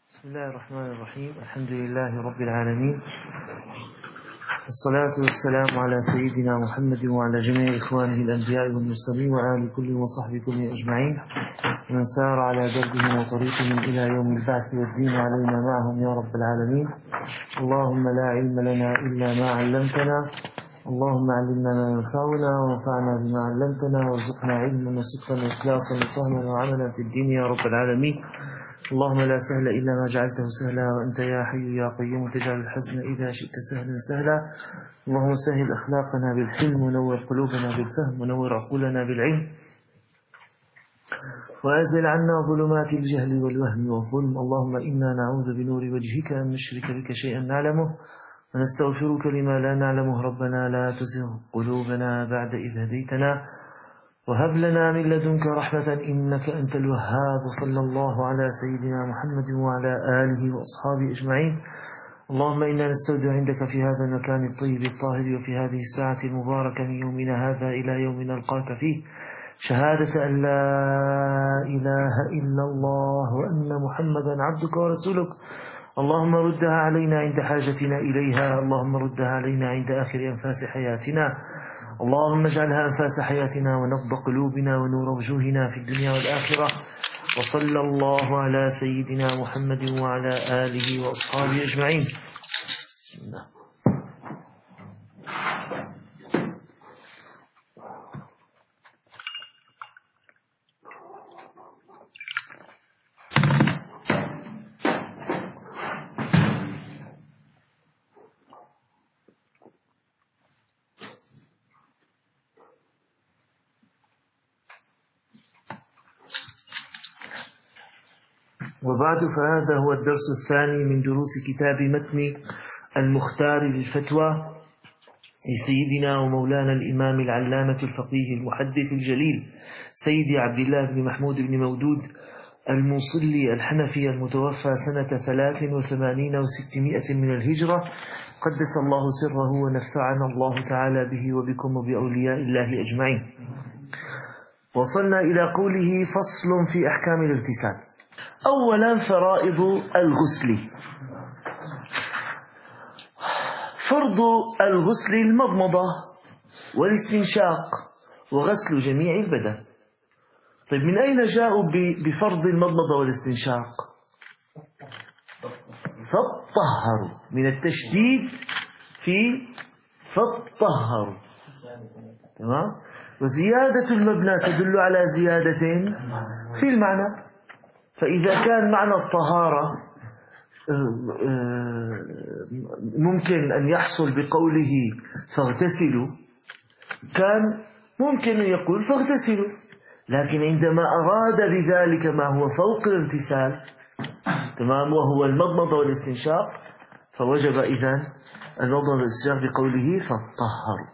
بسم الله الرحمن الرحيم. الحمد لله رب العالمين، والصلاة والسلام على سيدنا محمد وعلى جميع إخوانه الأنبياء والمرسلين وعلى كل وصحبه كل أجمعين، ومن سار على دربهم وطريقهم إلى يوم البعث والدين علينا معهم يا رب العالمين. اللهم لا علم لنا إلا ما علمتنا، اللهم علمنا ما ينفعنا وانفعنا بما علمتنا، وارزقنا علما وصدقا وإخلاصا وفهما وعملا في الدين يا رب العالمين. اللهم لا سهل إلا ما جعلته سهلا، وأنت يا حي يا قيوم تجعل الحزن إذا شئت سهلا سهلا. اللهم سهل أخلاقنا بالحلم، ونور قلوبنا بالفهم، ونور عقولنا بالعلم، وأزل عنا ظلمات الجهل والوهم والظلم. اللهم إنا نعوذ بنور وجهك أن نشرك بك شيئا نعلمه، ونستغفرك لما لا نعلمه. ربنا لا تزغ قلوبنا بعد إذ هديتنا، وهب لنا من لدنك رحمة إنك أنت الوهاب. وصلى الله على سيدنا محمد وعلى آله وأصحابه أجمعين. اللهم إنا نستودع عندك في هذا المكان الطيب الطاهر، وفي هذه الساعة المباركة من يومنا هذا إلى يوم نلقاك فيه، شهادة أن لا إله إلا الله وأن محمدا عبدك ورسولك. اللهم ردها علينا عند حاجتنا إليها، اللهم ردها علينا عند آخر أنفاس حياتنا، اللهم اجعلها أنفاس حياتنا ونبض قلوبنا ونور وجوهنا في الدنيا والآخرة. وصلى الله على سيدنا محمد وعلى آله وأصحابه أجمعين. بسم الله. وبعد، فهذا هو الدرس الثاني من دروس كتاب متن المختار للفتوى لسيدنا ومولانا الإمام العلامة الفقيه المحدث الجليل سيدي عبد الله بن محمود بن مودود الموصلي الحنفي، المتوفى سنة 83 و600 من الهجرة، قدس الله سره ونفعنا الله تعالى به وبكم وبأولياء الله أجمعين. وصلنا إلى قوله: فصل في أحكام الاغتسال. أولا، فرائض الغسل. فرض الغسل المضمضة والاستنشاق وغسل جميع البدن. طيب، من أين جاءوا بفرض المضمضة والاستنشاق؟ فاطهروا، من التشديد في فاطهروا، تمام. وزيادة المبنى تدل على زيادة في المعنى، فإذا كان معنى الطهارة ممكن أن يحصل بقوله فاغتسلوا، كان ممكن أن يقول فاغتسلوا، لكن عندما أراد بذلك ما هو فوق الاغتسال، تمام، وهو المضمضة والاستنشاق، فوجب إذن المضمضة والاستنشاق بقوله فاطهروا.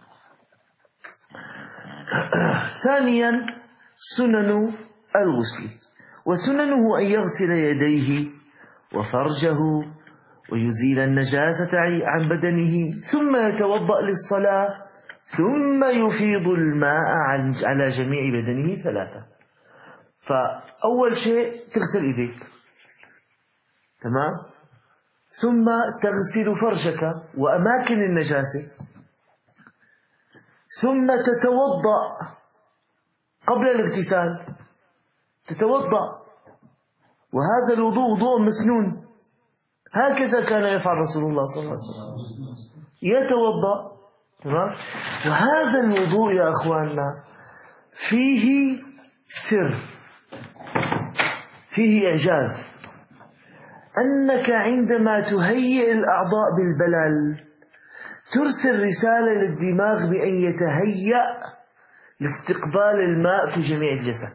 ثانيا، سنن الغسل. وسننه أن يغسل يديه وفرجه ويزيل النجاسة عن بدنه، ثم يتوضأ للصلاة، ثم يفيض الماء على جميع بدنه 3. فأول شيء تغسل يديك، تمام، ثم تغسل فرجك وأماكن النجاسة، ثم تتوضأ قبل الاغتسال، تتوضأ، وهذا الوضوء وضوء مسنون، هكذا كان يفعل رسول الله صلى الله عليه وسلم، يتوضأ، تمام. وهذا الوضوء يا أخواننا فيه سر، فيه إعجاز، أنك عندما تهيئ الأعضاء بالبلل ترسل رسالة للدماغ بأن يتهيأ لاستقبال الماء في جميع الجسد.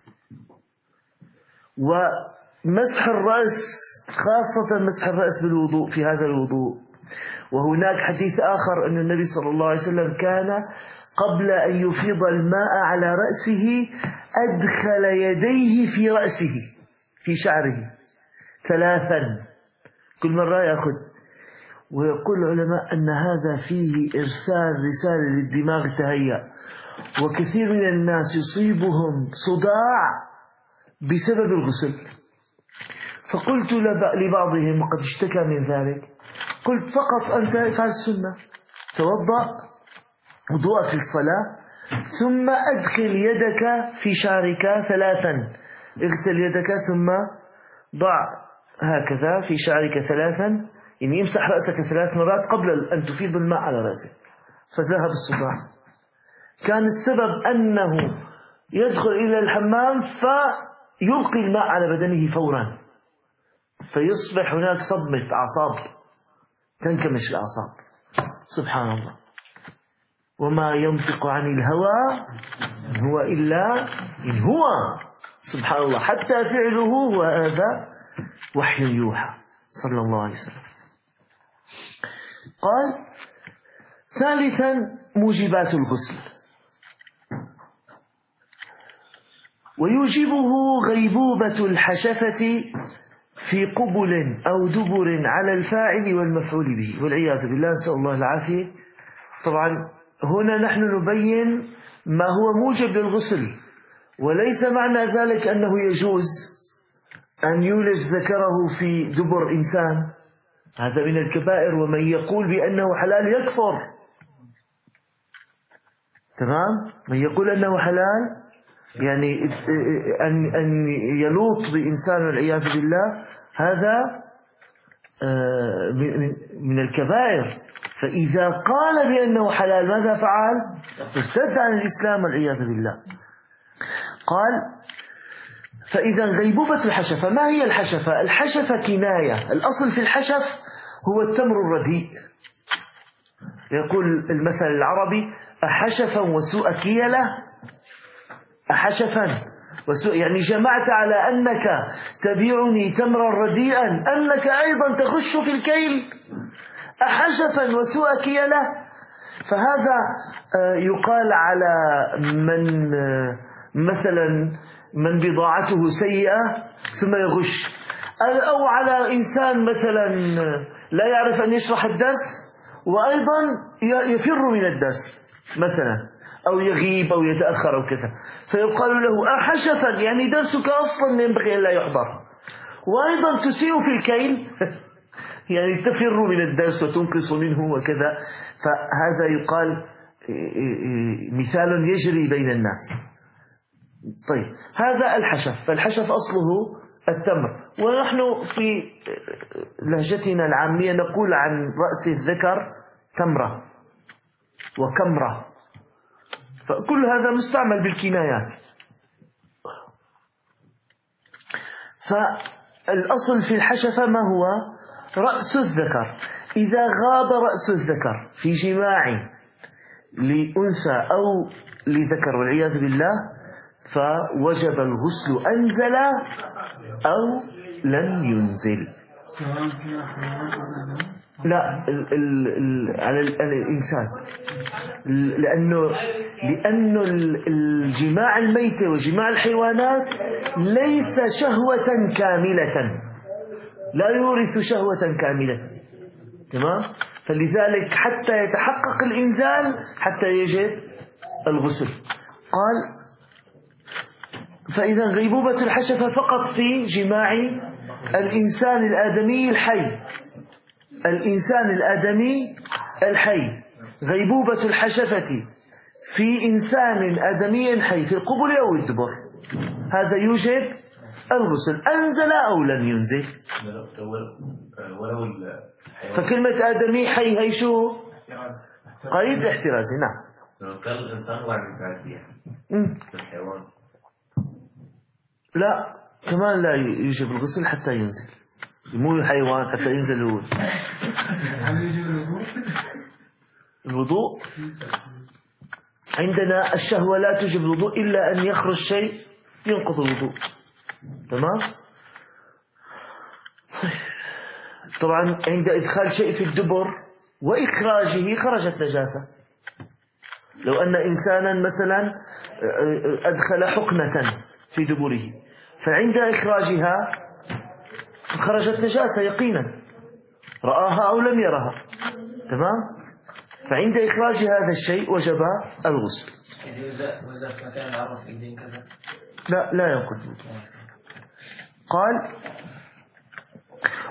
ومسح الرأس، خاصة مسح الرأس بالوضوء في هذا الوضوء. وهناك حديث آخر أن النبي صلى الله عليه وسلم كان قبل أن يفيض الماء على رأسه أدخل يديه في رأسه في شعره 3، كل مرة يأخذ. ويقول العلماء أن هذا فيه إرسال رسالة للدماغ تهيأ. وكثير من الناس يصيبهم صداع بسبب الغسل، فقلت لبعضهم وقد اشتكى من ذلك، قلت فقط أنت افعل السنة، توضأ وضوءك للصلاة ثم أدخل يدك في شعرك 3، اغسل يدك ثم ضع هكذا في شعرك 3، يعني امسح رأسك 3 مرات قبل أن تفيض الماء على رأسك، فذهب الصداع. كان السبب أنه يدخل إلى الحمام فيلقي الماء على بدنه فورا، فيصبح هناك صدمة أعصاب، تنكمش الأعصاب. سبحان الله، وما ينطق عن الهوى هو إلا إن هو، سبحان الله، حتى فعله وهذا وحي يوحى صلى الله عليه وسلم. قال: ثالثا موجبات الغسل، ويوجبه غيبوبة الحشفة في قبل أو دبر على الفاعل والمفعول به، والعياذ بالله، نسأل الله العافية. طبعا هنا نحن نبين ما هو موجب للغسل، وليس معنى ذلك أنه يجوز أن يولج ذكره في دبر إنسان، هذا من الكبائر، ومن يقول بأنه حلال يكفر. تمام؟ من يقول أنه حلال يعني أن يلوط بإنسان والعياذ بالله، هذا من الكبائر. فإذا قال بأنه حلال ماذا فعل؟ ارتد عن الإسلام والعياذ بالله. قال: فإذا غيبوبة الحشفة. ما هي الحشفة؟ الحشفة كناية، الأصل في الحشف هو التمر الرديء. يقول المثل العربي: أحشفا وسوء كيلة. أحشفا وسوء، يعني جمعت على أنك تبيعني تمرا رديئا أنك أيضا تخش في الكيل. أحشفا وسوء كيلة. فهذا يقال على من مثلا من بضاعته سيئة ثم يغش، أو على إنسان مثلا لا يعرف أن يشرح الدرس وأيضا يفر من الدرس مثلا، أو يغيب أو يتأخر أو كذا، فيقال له أحشفا، يعني درسك أصلا ينبغي أن لا يحضر، وأيضا تسيء في الكيل يعني تفر من الدرس وتنقص منه وكذا. فهذا يقال مثال يجري بين الناس. طيب، هذا الحشف. فالحشف أصله التمر، ونحن في لهجتنا العامية نقول عن رأس الذكر تمرة وكمرة، فكل هذا مستعمل بالكنايات. فالأصل في الحشفة ما هو؟ رأس الذكر. إذا غاب رأس الذكر في جماع لأنثى أو لذكر والعياذ بالله فوجب الغسل أنزل أو لم ينزل. لا، على الإنسان، لأنه الجماع الميتة وجماع الحيوانات ليس شهوة كاملة، لا يورث شهوة كاملة. تمام؟ فلذلك حتى يتحقق الإنزال حتى يجب الغسل. قال: فإذا غيبوبة الحشفة فقط في جماع الإنسان الآدمي الحي، الإنسان الآدمي الحي. غيبوبة الحشفة في إنسان آدمي حي في القبل أو الدبر، هذا يوجب الغسل أنزل أو لم ينزل. فكلمة آدمي حي هي شو؟ قيد احترازي. نعم. لو كان الإنسان واحد فيها الحيوان لا، كمان لا يوجب الغسل حتى ينزل، مو الحيوان حتى ينزل هو. الوضوء عندنا الشهوة لا توجب الوضوء إلا أن يخرج شيء ينقض الوضوء. تمام؟ طبعا عند إدخال شيء في الدبر وإخراجه خرجت نجاسة. لو أن إنسانا مثلا أدخل حقنة في دبره فعند إخراجها خرجت نجاسة يقينا، رآها أو لم يرها. تمام؟ فعند إخراج هذا الشيء وجب الغسل. وإذا في مكان العرف إيدين كذا لا ينقض. قال: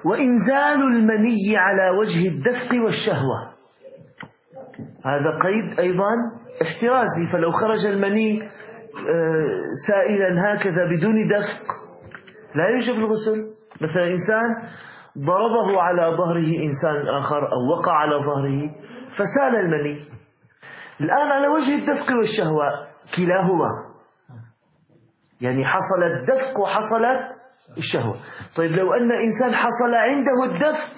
وإنزال المني على وجه الدفق والشهوة، هذا قيد أيضا احترازي. فلو خرج المني سائلا هكذا بدون دفق لا يجب الغسل. مثلا إنسان ضربه على ظهره إنسان آخر أو وقع على ظهره فسال المني، الآن على وجه الدفق والشهوة كلاهما، يعني حصل الدفق وحصلت الشهوة. طيب لو أن إنسان حصل عنده الدفق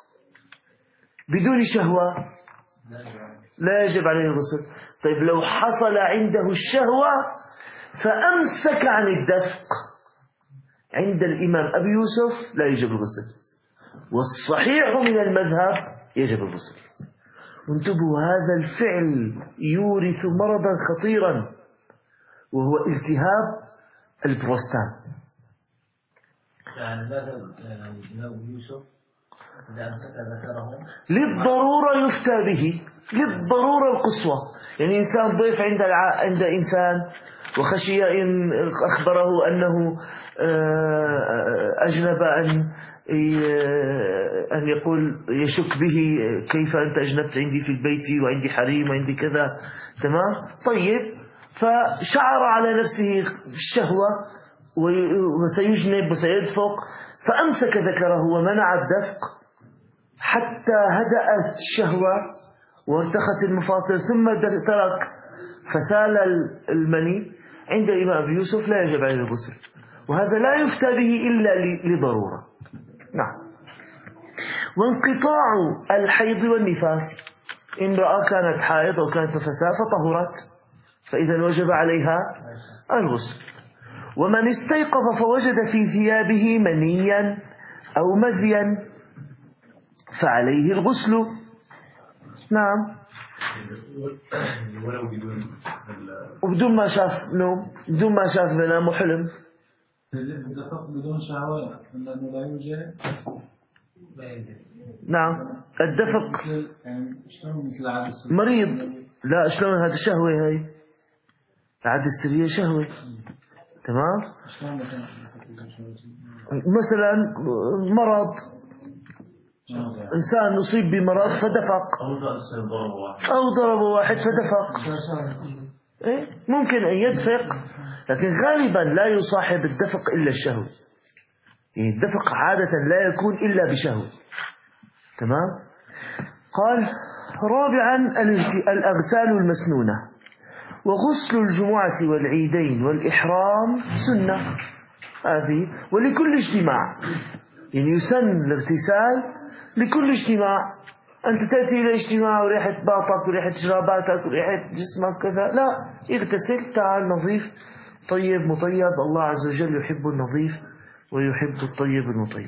بدون شهوة لا يجب عليه الغسل. طيب لو حصل عنده الشهوة فأمسك عن الدفق، عند الإمام أبي يوسف لا يجب الغسل، والصحيح من المذهب يجب الغسل. انتبهوا، هذا الفعل يورث مرضا خطيرا وهو التهاب البروستات. يعني ماذا الإمام يوسف إذا أمسك ذكره للضرورة يفتى به، للضرورة القصوى. يعني إنسان ضيف عند إنسان وخشي إن أخبره أنه أجنب أن يقول يشك به، كيف أنت أجنبت عندي في البيت وعندي حريم وعندي كذا، تمام؟ طيب، فشعر على نفسه الشهوة وسيجنب وسيدفق، فأمسك ذكره ومنع الدفق حتى هدأت الشهوة وارتخت المفاصل، ثم ترك فسال المني. عند الإمام أبي يوسف لا يجب عليه الغسل، وهذا لا يفتى به إلا لضرورة. نعم. وانقطاع الحيض والنفاس، امرأة كانت حائض أو كانت نفساء فطهرت فإذا وجب عليها الغسل. ومن استيقظ فوجد في ثيابه منيا أو مذيا فعليه الغسل. نعم. وبدون ما شاف نوم، بدون ما شاف منام وحلم. بدون شهوة لأنه لا يوجد. نعم. الدفق يعني شلون مثل عادة مريض، لا شلون هذا شهوة، هاي العادة السرية شهوة، تمام. مثلا مرض، إنسان أصيب بمرض فدفق أو ضرب واحد فدفق، ممكن أن يدفق، لكن غالبا لا يصاحب الدفق إلا الشهوة. يعني الدفق عادة لا يكون إلا بشهوة، تمام. قال: رابعا الأغسال المسنونة، وغسل الجمعة والعيدين والإحرام سنة هذه، ولكل اجتماع، يعني يسن الاغتسال لكل اجتماع. أنت تأتي إلى اجتماع وريحة باطك وريحة جراباتك وريحة جسمك كذا، لا، اغتسل، تعال نظيف طيب مطيب. الله عز وجل يحب النظيف ويحب الطيب المطيب.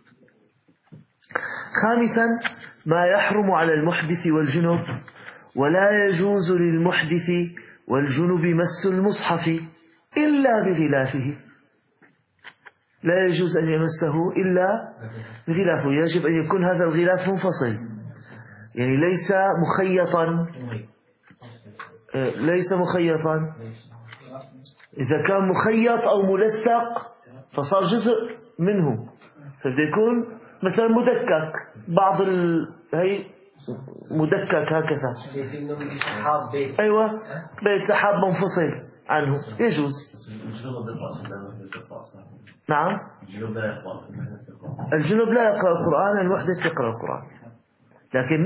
خامسا ما يحرم على المحدث والجنب، ولا يجوز للمحدث والجنب مس المصحف إلا بغلافه، لا يجوز أن يمسه إلا بغلافه. يجب أن يكون هذا الغلاف منفصل، يعني ليس مخيطا. إذا كان مخيط أو ملصق فصار جزء منه، فبده يكون مثلا مدكك، بعض هي مدكك هكذا. أيوة، بيت سحاب منفصل عنه يجوز. نعم. الجنوب لا يقرأ القرآن، المحدث يقرأ القرآن، لكن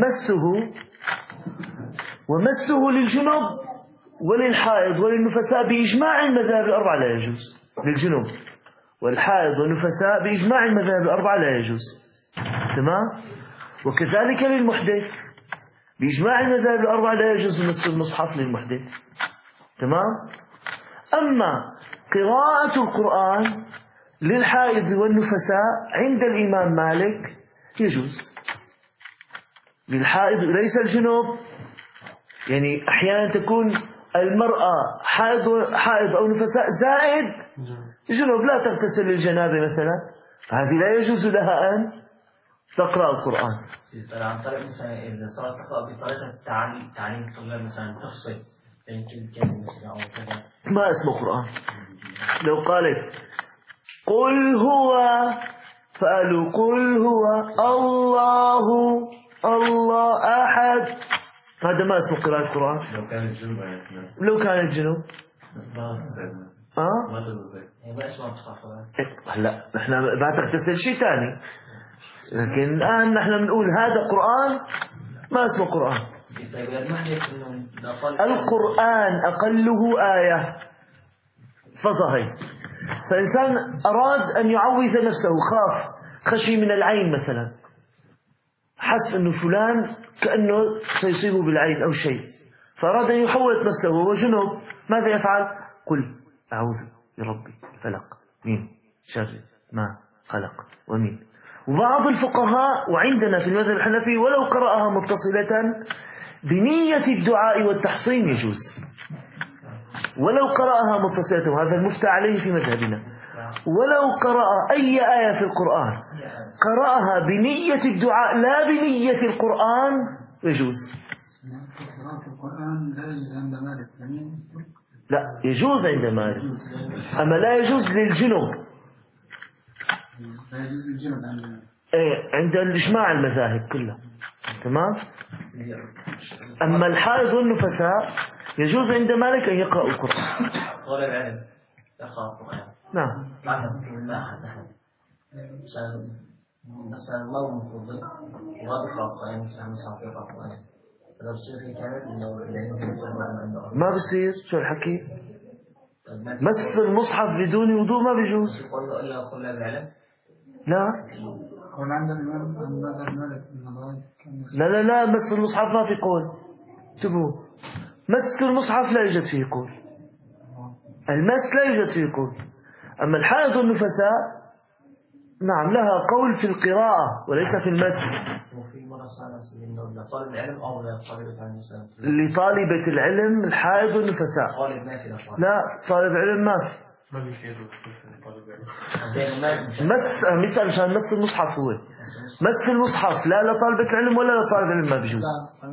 ومسه للجنوب وللحائض وللنفساء بإجماع المذاهب الأربعة لا يجوز. للجنوب والحائض والنفساء بإجماع المذاهب الأربعة لا يجوز، تمام. وكذلك للمحدث بإجماع المذاهب الأربعة لا يجوز مس المصحف للمحدث، تمام. أما قراءة القرآن للحائض والنفساء عند الإمام مالك يجوز. للحائض ليس الجنوب، يعني أحيانا تكون المرأة حائض أو نفساء زائد جنوب، لا تغتسل للجنابة مثلا، هذه لا يجوز لها أن تقرأ القرآن. عن طريق مثلا إذا صارت تقرأ بطريقة تعليم الطلاب مثلا تفصل بين كل كلمة مثلا أو كذا، ما اسمه قرآن. لو قالت قل هو فقالوا قل هو الله أحد. هذا ما اسمه قراءة قرآن. لو كان الجنوب يعني لو كان الجنوب ما تغسل. ما تغسل. ما اسمه تخافون. هلا نحن ما تغتسل شيء ثاني، لكن الآن نحن بنقول هذا قرآن ما اسمه قرآن. القرآن أقله آية فصهي. فإنسان أراد أن يعوذ نفسه، خشي من العين مثلا، حس أنه فلان كأنه سيصيبه بالعين أو شيء، فأراد أن يحوط نفسه وهو جنوب، ماذا يفعل؟ قل أعوذ برب الفلق من شر ما خلق ومن. وبعض الفقهاء وعندنا في المذهب الحنفي ولو قرأها متصلة بنية الدعاء والتحصين يجوز، ولو قرأها متصلة، وهذا المفتى عليه في مذهبنا، ولو قرأ أي آية في القرآن قرأها بنية الدعاء لا بنية القرآن يجوز. لا يجوز عند مالك، أما لا يجوز للجنوب. عند الإجماع المذاهب كلها، تمام. أما الحائض والنفساء يجوز عند مالك أن يقرأوا القرآن. طالب علم يقرأ القرآن. نعم. مثلا الله مفضل وهذا يقرأ القرآن يفتح مصحف يقرأ القرآن. لو بصير هيك ما بصير. شو الحكي؟ مس المصحف بدون وضوء ما بيجوز. لا لا مس المصحف ما في قول. انتبهوا، مس المصحف لا يوجد فيه قول، المس لا يوجد فيه قول. أما الحائض والنفساء نعم لها قول في القراءة وليس في المس. لطالبة العلم الحائض والنفساء. لا طالب علم ما في. مس عشان مس المصحف، هو مس المصحف لا لطالبة العلم ولا لطالب العلم ما بيجوز.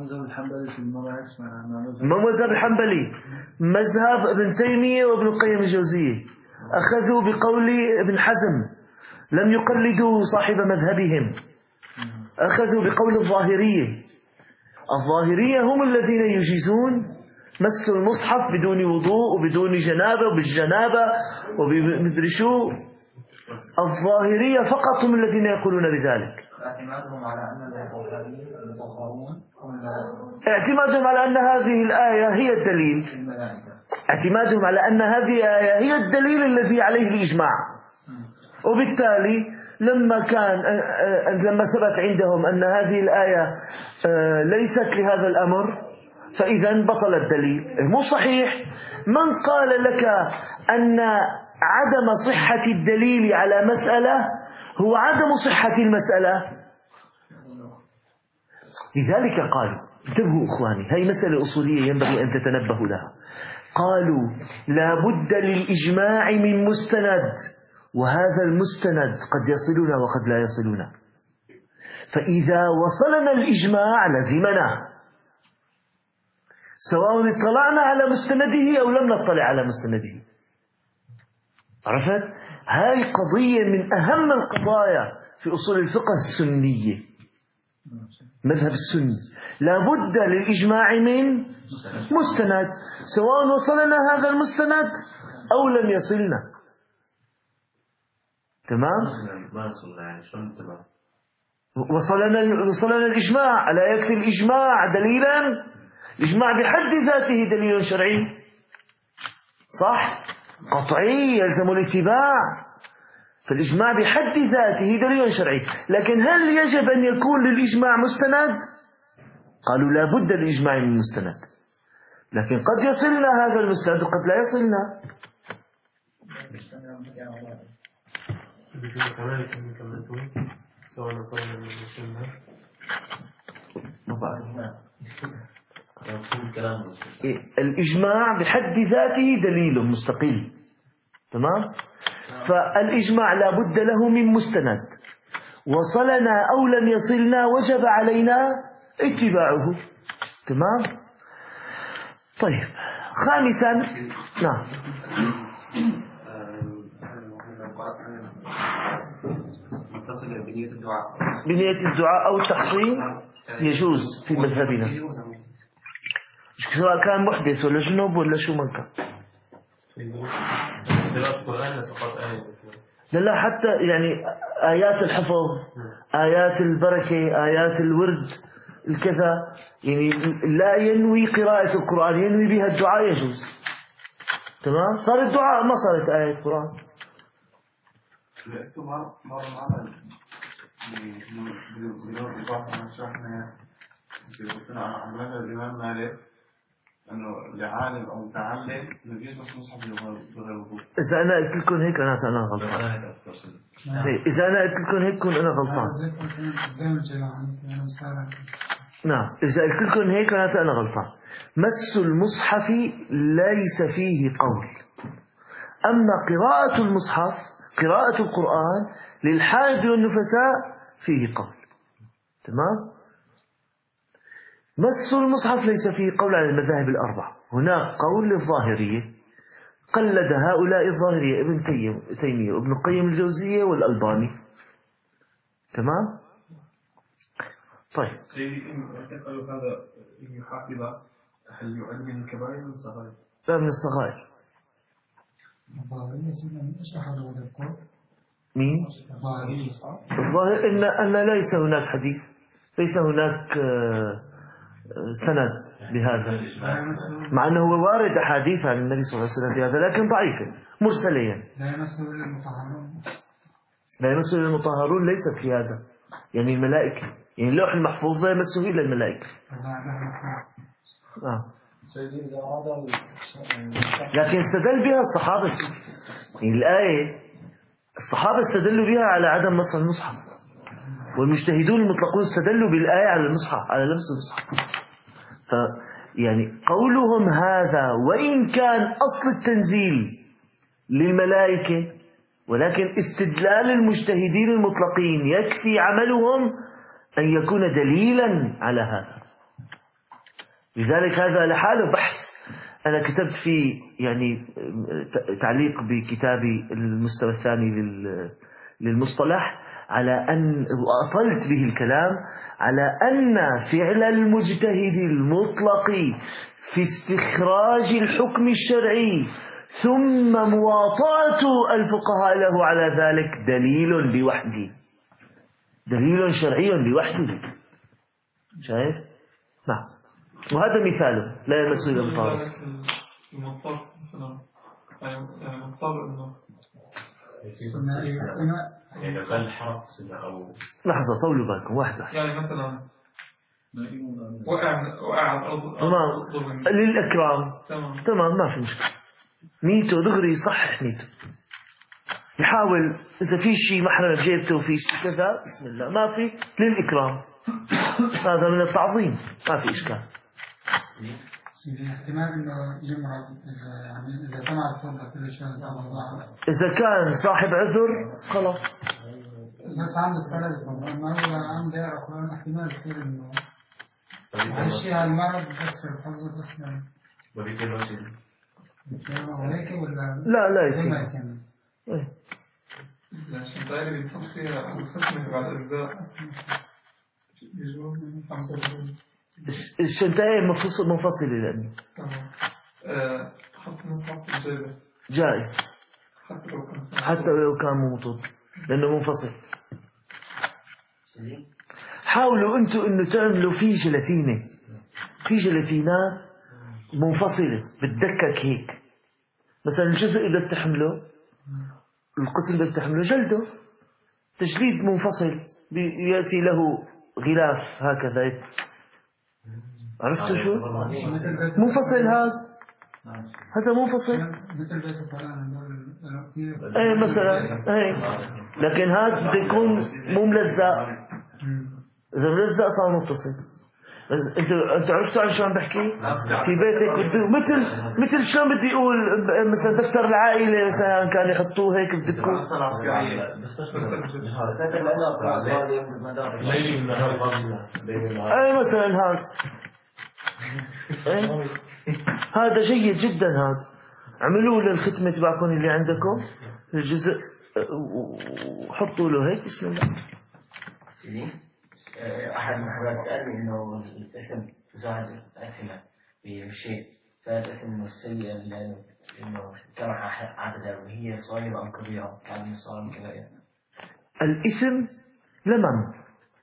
ما مذهب الحنبلي، مذهب ابن تيمية وابن القيم الجوزية أخذوا بقول ابن حزم، لم يقلدوا صاحب مذهبهم، أخذوا بقول الظاهرية. الظاهرية هم الذين يجيزون مس المصحف بدون وضوء وبدون جنابة وبالجنابة وبمدري شو. الظاهرية فقط هم الذين يقولون بذلك. اعتمادهم على أن هذه الآية هي الدليل. اعتمادهم على أن هذه الآية هي الدليل الذي عليه الإجماع. وبالتالي لما ثبت عندهم أن هذه الآية ليست لهذا الأمر فإذا بطل الدليل. مو صحيح من قال لك أن عدم صحة الدليل على مسألة هو عدم صحة المسألة. لذلك قالوا، انتبهوا إخواني، هذه مسألة أصولية ينبغي أن تتنبهوا لها. قالوا لا بد للإجماع من مستند، وهذا المستند قد يصلنا وقد لا يصلنا، فإذا وصلنا الإجماع لزمنا سواء اطلعنا على مستنده أو لم نطلع على مستنده. عرفت؟ هاي قضية من أهم القضايا في أصول الفقه السنية، مذهب السني لا بد للإجماع من مستند سواء وصلنا هذا المستند أو لم يصلنا. تمام؟ ما وصلنا يعني شلون تمام؟ وصلنا الإجماع. ألا يكفي الإجماع دليلا؟ الإجماع بحد ذاته دليل شرعي، صح؟ قطعي يلزم الاتباع. فالإجماع بحد ذاته دليل شرعي، لكن هل يجب أن يكون للإجماع مستند؟ قالوا لا بد للإجماع من مستند، لكن قد يصلنا هذا المستند وقد لا يصلنا. سواء وصلنا من المسلمين الإجماع بحد ذاته دليل مستقل، تمام؟ فالإجماع لا بد له من مستند، وصلنا أو لم يصلنا وجب علينا اتباعه. تمام؟ طيب خامسا، نعم يتصل بنية الدعاء. بنية الدعاء أو التحصين يجوز في مذهبنا، سواء كان محدث ولا جنوب ولا شو من كان. لا حتى يعني آيات الحفظ، آيات البركة، آيات الورد الكذا، يعني لا ينوي قراءة القرآن، ينوي بها الدعاء يجوز. تمام، صار الدعاء ما صارت آية قرآن. الإمام مالك أنه لعالم أو متعلم يجوز بس مصحف بغير وضوء. إذا أنا قلت لكم هيك أنا غلطان. إذا أنا قلت لكم هيك كون أنا غلطان. نعم، إذا قلت لكم هيك أنا غلطان. مس المصحف ليس فيه قول، أما قراءة المصحف، قراءة القرآن للحائض والنفساء فيه قول. تمام. مس المصحف ليس فيه قول على المذاهب الأربعة. هناك قول للظاهرية، قلد هؤلاء الظاهرية ابن تيمية وابن القيم الجوزية والألباني. تمام. طيب هذا يحافظ، هل يعد من الكبائر من الصغائر؟ لا، من الصغائر. مين؟ الظاهر أن ليس هناك حديث، ليس هناك سند بهذا، مع أنه وارد أحاديث عن النبي صلى الله عليه وسلم في هذا، لكن ضعيفة مرسليا. لا يمسه إلا المطهرون ليست في هذا، يعني الملائكة، يعني اللوح المحفوظ لا يمسه إلا الملائكة. لكن استدل بها الصحابة، يعني الآية الصحابة استدلوا بها على عدم مسح المصحف، والمجتهدون المطلقون استدلوا بالآية على المصحف، على لمس المصحف. يعني قولهم هذا وإن كان أصل التنزيل للملائكة، ولكن استدلال المجتهدين المطلقين يكفي عملهم أن يكون دليلا على هذا. لذلك هذا لحاله بحث. أنا كتبت فيه يعني تعليق بكتابي المستوى الثاني للمصطلح، على أن وأطلت به الكلام على أن فعل المجتهد المطلق في استخراج الحكم الشرعي ثم مواطأة الفقهاء له على ذلك دليل بوحده، دليل شرعي بوحده. شايف؟ نعم. وهذا مثال لا يمس إلا المطابق. المطابق مثلا يعني مطابق إنه يعني كان حرق سنة أو لحظة، طولوا بالكم واحدة. يعني مثلا وقع على الأرض. تمام، للإكرام. تمام، ما في مشكلة. نيته دغري صحح نيته، يحاول إذا في شيء محرم بجيبته وفي شيء كذا بسم الله، ما في للإكرام، هذا من التعظيم، ما في إشكال. احتمال انه يمرض اذا سمع الفضل كل شيء اذا كان صاحب عذر خلاص. بس عند السلف ما هو عند يعرف احتمال كثير انه الشيء على المرض بس الحفظ بس وليك الوسيل وليك ولا لا يتم. عشان تقريبا التفصيل الختمة بعد الأجزاء يجوز 5. الشنتين منفصلة لأنه حط مصحف في الجيبة جائز، حتى لو كان ممطوط لأنه منفصل. حاولوا أنتوا أنه تعملوا فيه جلاتينة، في جلاتينات منفصلة بتدكك هيك، مثلا الجزء اللي بتحمله، القسم اللي بتحمله جلده تجليد منفصل، يأتي له غلاف هكذا. عرفتوا شو؟ منفصل هذا منفصل. اي مثلا اي، لكن هذا بده يكون مو ملزق. اذا ملزق صار متصل. انتوا عرفتوا عن شو عم بحكي؟ في بيتك مثل شلون بدي اقول مثلا دفتر العائله مثلا كانوا يحطوه هيك بدكوا اي مثلا هذا جيد جدا. هذا عملوه للختمه تبعكم اللي عندكم الجزء وحطوا له هيك بسم الله. سيدي أحد من الأحباب سألني إنه الاسم زاد أثمة بشيء، فالاسم إنه السيئة إنه كما عددا وهي صغيرة أو كبيرة كان من صغيرة كبيرة. الإثم لمم،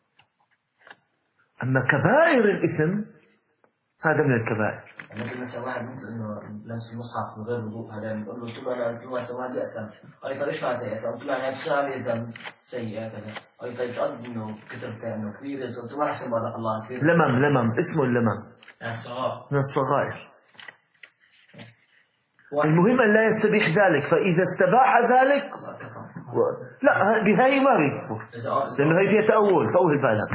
أما كبائر الإثم هذا من الكبائر. مثل واحد مثل إنه لمس المصحف من غير وضوء، هذا نقول له تقول أنا تقول سواء بأسم، أي طيب إيش معناته أسم؟ تقول أنا بسبب ذنب سيء هكذا، أي طيب شو قد إنه كتر كأنه كبير، إذا تقول أحسن بارك الله كبير. لمم اسمه اللمم الصغار من الصغائر. المهم أن لا يستبيح ذلك، فإذا استباح ذلك لا بهاي ما بيكفر، لأنه هي فيها تأول، طول بالك.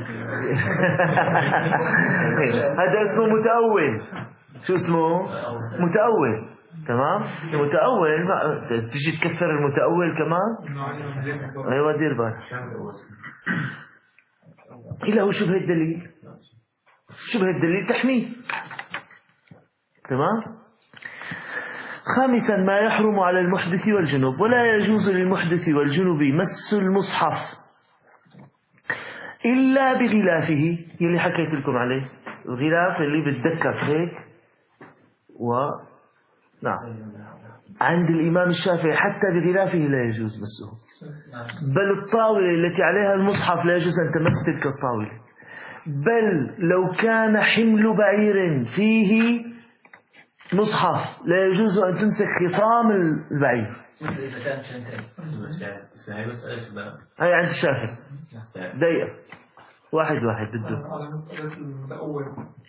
هذا اسمه متأول. شو اسمه؟ متأول. تمام؟ المتأول ما تجي تكفر المتأول كمان. أيوة دير بالك. إلا هو شبه الدليل، شبه الدليل تحميه. تمام؟ خامسا ما يحرم على المحدث والجنوب، ولا يجوز للمحدث والجنوب مس المصحف إلا بغلافه، يلي حكيت لكم عليه، الغلاف اللي بتذكر هيك نعم. عند الإمام الشافعي حتى بغلافه لا يجوز مسه، بل الطاولة التي عليها المصحف لا يجوز أن تمس تلك الطاولة، بل لو كان حمل بعير فيه مصحف لا يجوز أن تمسك خطام البعير. مثل إذا كانت شنتين. هاي عند الشافعي ضيقة، واحد بده. على مسألة المتأول،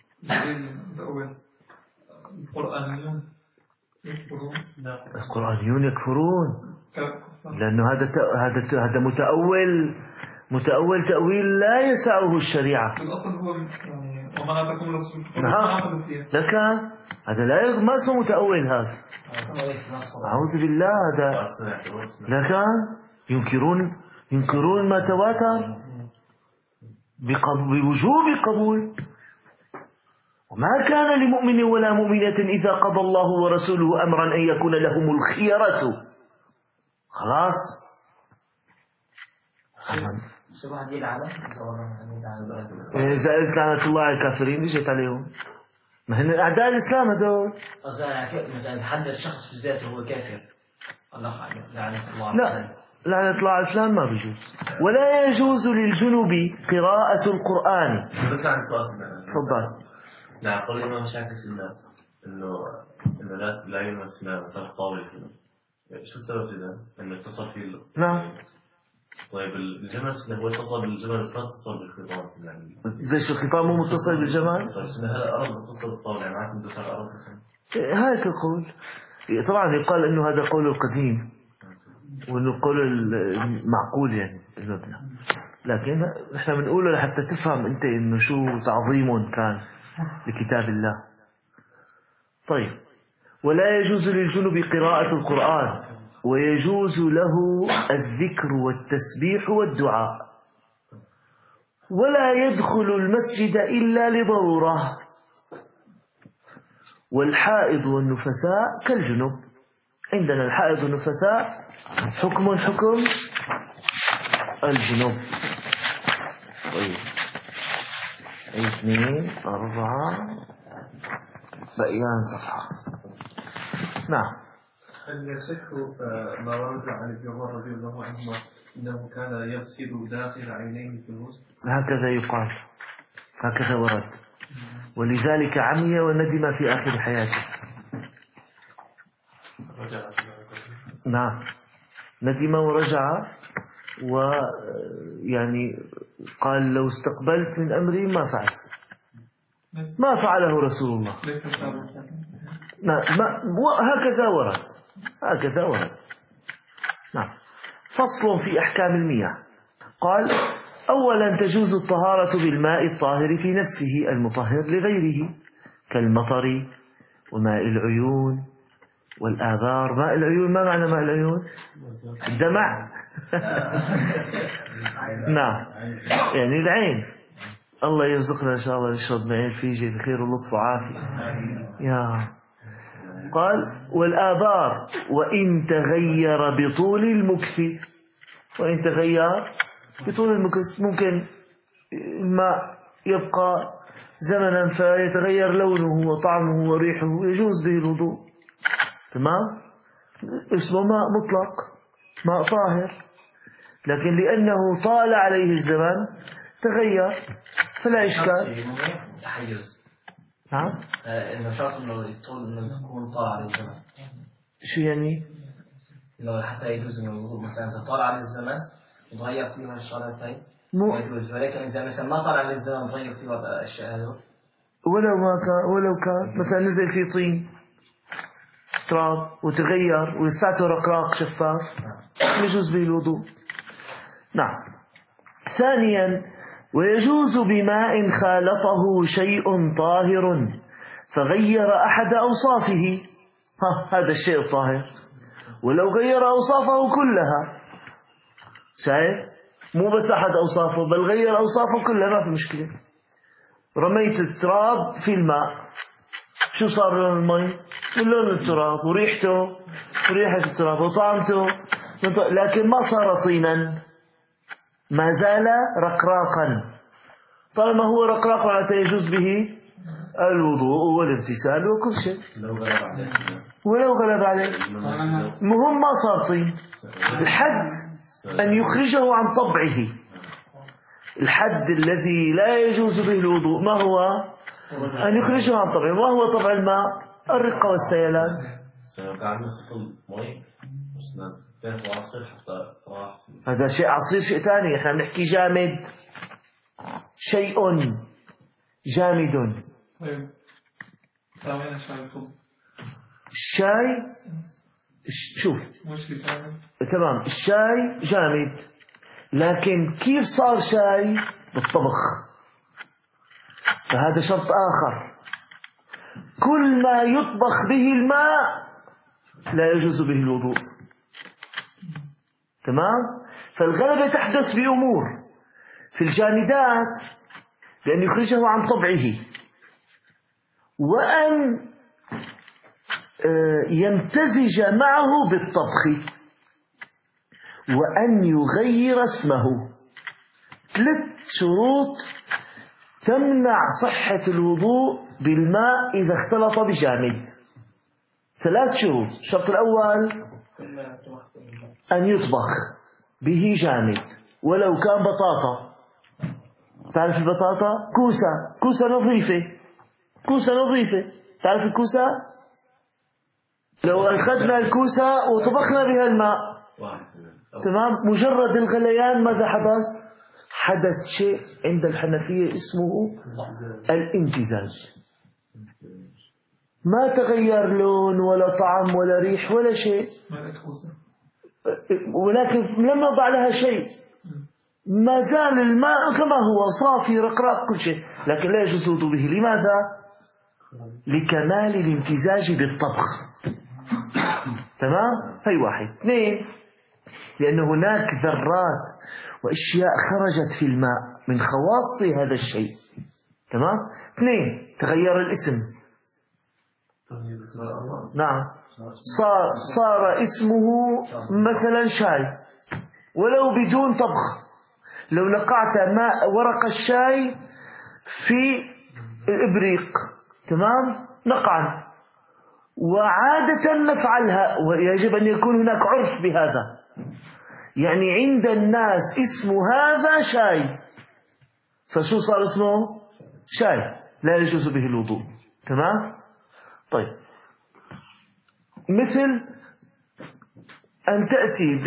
القرآنيون يكفرون، لأنه هذا متأول تأويل لا يسعه الشريعة. الأصل هو وما أتاكم الرسول لكن هذا ما اسمه متأول، هذا أعوذ بالله. هذا لكن ينكرون ما تواتر بوجوب قبول. وما كان لمؤمن ولا مؤمنة إذا قضى الله ورسوله أمرا أن يكون لهم الخيرة. خلاص. إذا قلت لعنة الله على الكافرين اجت عليهم، ما هن أعداء الإسلام هذول. مثلا إذا حد الشخص بذاته هو كافر، الله لعنة الله. لا، لعنة الله على الإسلام ما بيجوز. ولا يجوز للجنوب قراءة القرآن. بس عندي سؤال. تفضل. لا، قول الإمام الشافعي إنه لا يلمس مسافة طاولة. شو السبب في ذلك؟ إنه اتصل فيه. نعم. طيب الجمس هو اتصل بالجمل، بس ما اتصل بالخطام يعني. ليش الخطام مو متصل بالجمال؟ هذا أرض متصل بالطاولة، يعني معك مدخل أرض. هيك القول. طبعا يقال إنه هذا قول القديم، وإنه قول المعقول يعني المبنى، لكن نحن بنقوله لحتى تفهم أنت إنه شو تعظيم كان لكتاب الله. طيب، ولا يجوز للجنب قراءة القرآن، ويجوز له الذكر والتسبيح والدعاء، ولا يدخل المسجد إلا لضرورة. والحائض والنفساء كالجنب، عندنا الحائض والنفساء حكم الجنب. طيب 2 4 بقيان صفحة. نعم. هل يصح ما ورد عن ابن عمر رضي الله عنهما انه كان يغسل داخل عينيه في الغسل؟ هكذا يقال، هكذا ورد، ولذلك عمي وندم في آخر حياته. نعم، ندم ورجع، ويعني قال لو استقبلت من أمري ما فعلت، ما فعله رسول الله. هكذا ورد. نعم. فصل في أحكام المياه. قال: أولا تجوز الطهارة بالماء الطاهر في نفسه المطهر لغيره، كالمطر وماء العيون والآبار. ماء العيون، ما معنى ماء العيون؟ الدمع. نعم، يعني العين. الله يرزقنا إن شاء الله نشرب من عين فيجي بخير ولطف وعافية. يا قال والآبار وإن تغير بطول المكث، وإن تغير بطول المكث ممكن الماء يبقى زمنا فيتغير لونه وطعمه وريحه يجوز به الوضوء. تمام؟ اسمه ماء مطلق، ماء طاهر، لكن لأنه طال عليه الزمن تغير فلا إشكال. تحيز. نعم. إنه شرط إنه يطول إنه يكون طال عليه الزمن. شو يعني؟ إنه حتى يجوز إنه الوضوء مثلا إذا طال عليه الزمن يتغير فيه الشغلتين يجوز، ولكن إذا مثلا ما طال عليه الزمن يتغير فيه الأشياء هذول. ولو كان مثلا نزل فيه طين تراب وتغير ولساته رقراق شفاف يجوز به الوضوء. نعم. ثانيا ويجوز بماء خالطه شيء طاهر فغير أحد أوصافه، هذا الشيء الطاهر ولو غير أوصافه كلها، شايف؟ مو بس أحد أوصافه بل غير أوصافه كلها، ما في مشكلة. رميت التراب في الماء، شو صار لون المي؟ لون التراب وريحته ريحة التراب وطعمته، لكن ما صار طينا، ما زال رقراقا. طالما هو رقراق معناته يجوز به الوضوء والاغتسال وكل شيء ولو غلب عليه. مهم ما صار طين. الحد أن يخرجه عن طبعه. الحد الذي لا يجوز به الوضوء ما هو؟ أن يخرجه عن طبعه. ما هو طبع الماء؟ الرقة والسيلان. هذا شيء عصير، شيء ثاني. احنا بنحكي جامد، شيء جامد. طيب ثواني الشاي طب. الشاي شوف مش لسانه. تمام، الشاي جامد، لكن كيف صار شاي؟ بالطبخ، فهذا شرط آخر. كل ما يطبخ به الماء لا يجوز به الوضوء. تمام؟ فالغلبة تحدث بأمور في الجامدات بأن يخرجه عن طبعه، وأن يمتزج معه بالطبخ، وأن يغير اسمه. 3 شروط تمنع صحة الوضوء بالماء إذا اختلط بجامد. 3 شروط. الشرط الأول أن يطبخ به جامد، ولو كان بطاطا. تعرف البطاطا؟ كوسة نظيفة. تعرف الكوسة؟ لو أخذنا الكوسة وطبخنا بها الماء، تمام، مجرد الغليان ماذا حدث؟ حدث شيء عند الحنفية اسمه الامتزاج. ما تغير لون ولا طعم ولا ريح ولا شيء، ولكن لم نضع لها شيء، ما زال الماء كما هو صافي رقراق كل شيء، لكن لا يجوز الوضوء به. لماذا؟ لكمال الامتزاج بالطبخ. تمام؟ هي واحد. 2 لأن هناك ذرات وأشياء خرجت في الماء من خواص هذا الشيء. تمام؟ 2 تغير الاسم. نعم، صار اسمه مثلا شاي ولو بدون طبخ. لو نقعت ماء ورق الشاي في الإبريق، تمام، نقعا، وعادة نفعلها، ويجب أن يكون هناك عرف بهذا، يعني عند الناس اسم هذا شاي، فشو صار اسمه؟ شاي، لا يجوز به الوضوء. تمام؟ طيب، مثل أن تأتي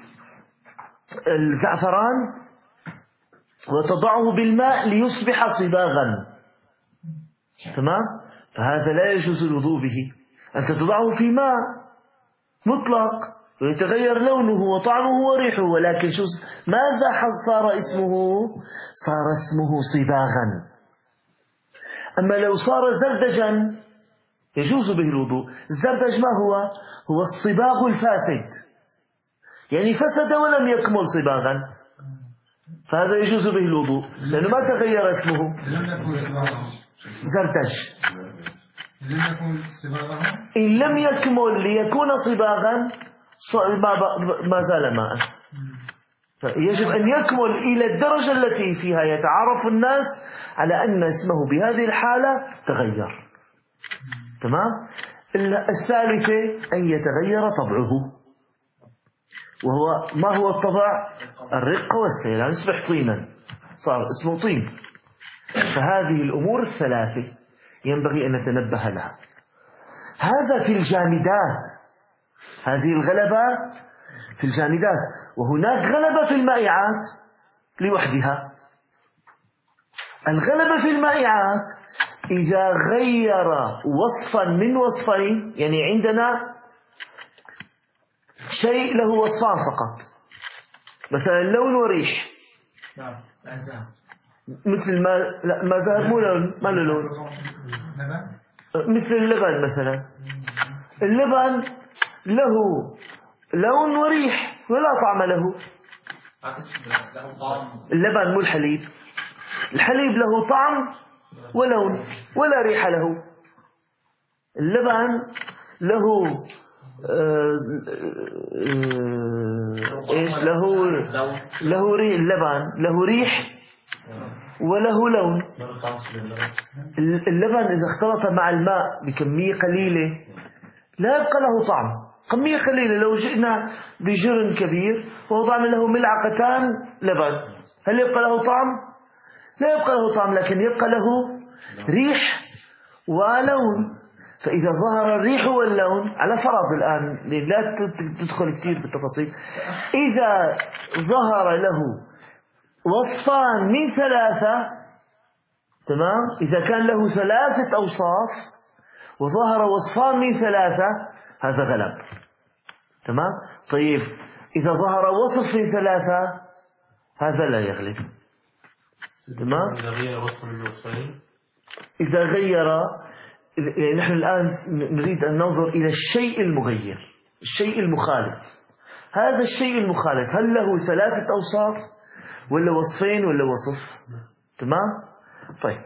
بالزعفران وتضعه بالماء ليصبح صباغا، تمام، فهذا لا يجوز الوضوء به. أنت تضعه في ماء مطلق ويتغير لونه وطعمه وريحه، ولكن ماذا صار اسمه؟ صار اسمه صباغا. أما لو صار زردجا يجوز به الوضوء. الزردج ما هو؟ هو الصباغ الفاسد، يعني فسد ولم يكمل صباغا، فهذا يجوز به الوضوء لأنه ما تغير اسمه. زردج إن لم يكمل ليكون صباغا ما زال ماء. يجب أن يكمل إلى الدرجة التي فيها يتعرف الناس على أن اسمه بهذه الحالة تغير. تمام. الثالثة أن يتغير طبعه، وهو ما هو الطبع؟ الرقة والسيلان، يصبح طينا، صار اسمه طين. فهذه الأمور الثلاثة ينبغي أن نتنبه لها. هذا في الجامدات، هذه الغلبة في الجامدات، وهناك غلبة في المائعات لوحدها. الغلبة في المائعات إذا غير وصفا من وصفين، يعني عندنا شيء له وصفان فقط، مثلا لون وريح، مثل ما زهر مو لون، ما له لون، مثل اللبن مثلا. اللبن له لون وريح ولا طعم له. اللبن مو الحليب. الحليب له طعم ولون ولا ريح له. اللبن له ايش له ريح. اللبن له ريح وله لون. اللبن إذا اختلط مع الماء بكمية قليلة لا يبقى له طعم. كمية قليلة، لو جئنا بجرن كبير ووضعنا له ملعقتان لبن، هل يبقى له طعم؟ لا يبقى له طعم، لكن يبقى له ريح ولون. فإذا ظهر الريح واللون، على فرض الآن لا تدخل كثير بالتفاصيل، إذا ظهر له وصفان من ثلاثة، تمام، إذا كان له ثلاثة أوصاف وظهر وصفان من ثلاثة، هذا غلب. تمام. طيب إذا ظهر وصف من ثلاثة، هذا لا يغلب. تمام. إذا غير وصف من الوصفين، إذا غير، يعني نحن الآن نريد أن ننظر إلى الشيء المغير، الشيء المخالف. هذا الشيء المخالف هل له ثلاثة أوصاف ولا وصفين ولا وصف؟ تمام. طيب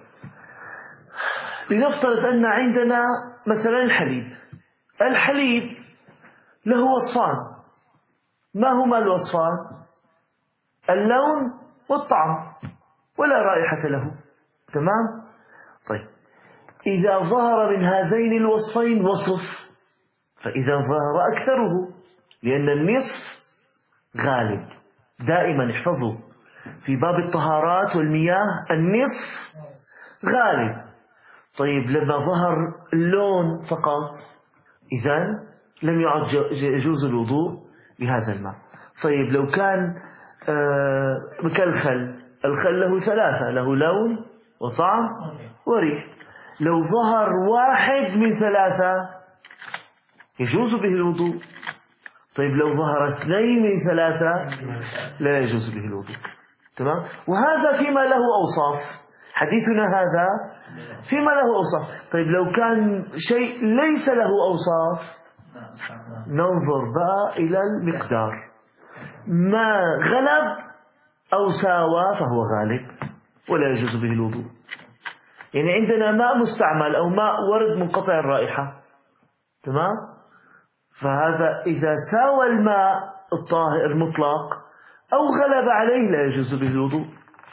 لنفترض أن عندنا مثلا الحليب له وصفان. ما هما الوصفان؟ اللون والطعم، ولا رائحة له. تمام. طيب إذا ظهر من هذين الوصفين وصف، فإذا ظهر أكثره، لأن النصف غالب دائما. احفظوا في باب الطهارات والمياه النصف غالب. طيب لما ظهر اللون فقط، إذن لم يعد يجوز الوضوء بهذا الماء. طيب لو كان الخل له ثلاثة، له لون وطعم وريح، لو ظهر واحد من ثلاثة يجوز به الوضوء. طيب لو ظهر اثنين من ثلاثة لا يجوز به الوضوء. تمام. وهذا فيما له أوصاف، حديثنا هذا فيما له أوصاف. طيب لو كان شيء ليس له أوصاف، ننظر بقى إلى المقدار، ما غلب أو ساوى فهو غالب ولا يجوز به الوضوء. يعني عندنا ماء مستعمل أو ماء ورد منقطع الرائحة، تمام، فهذا إذا ساوى الماء الطاهر المطلق أو غلب عليه لا يجوز به الوضوء.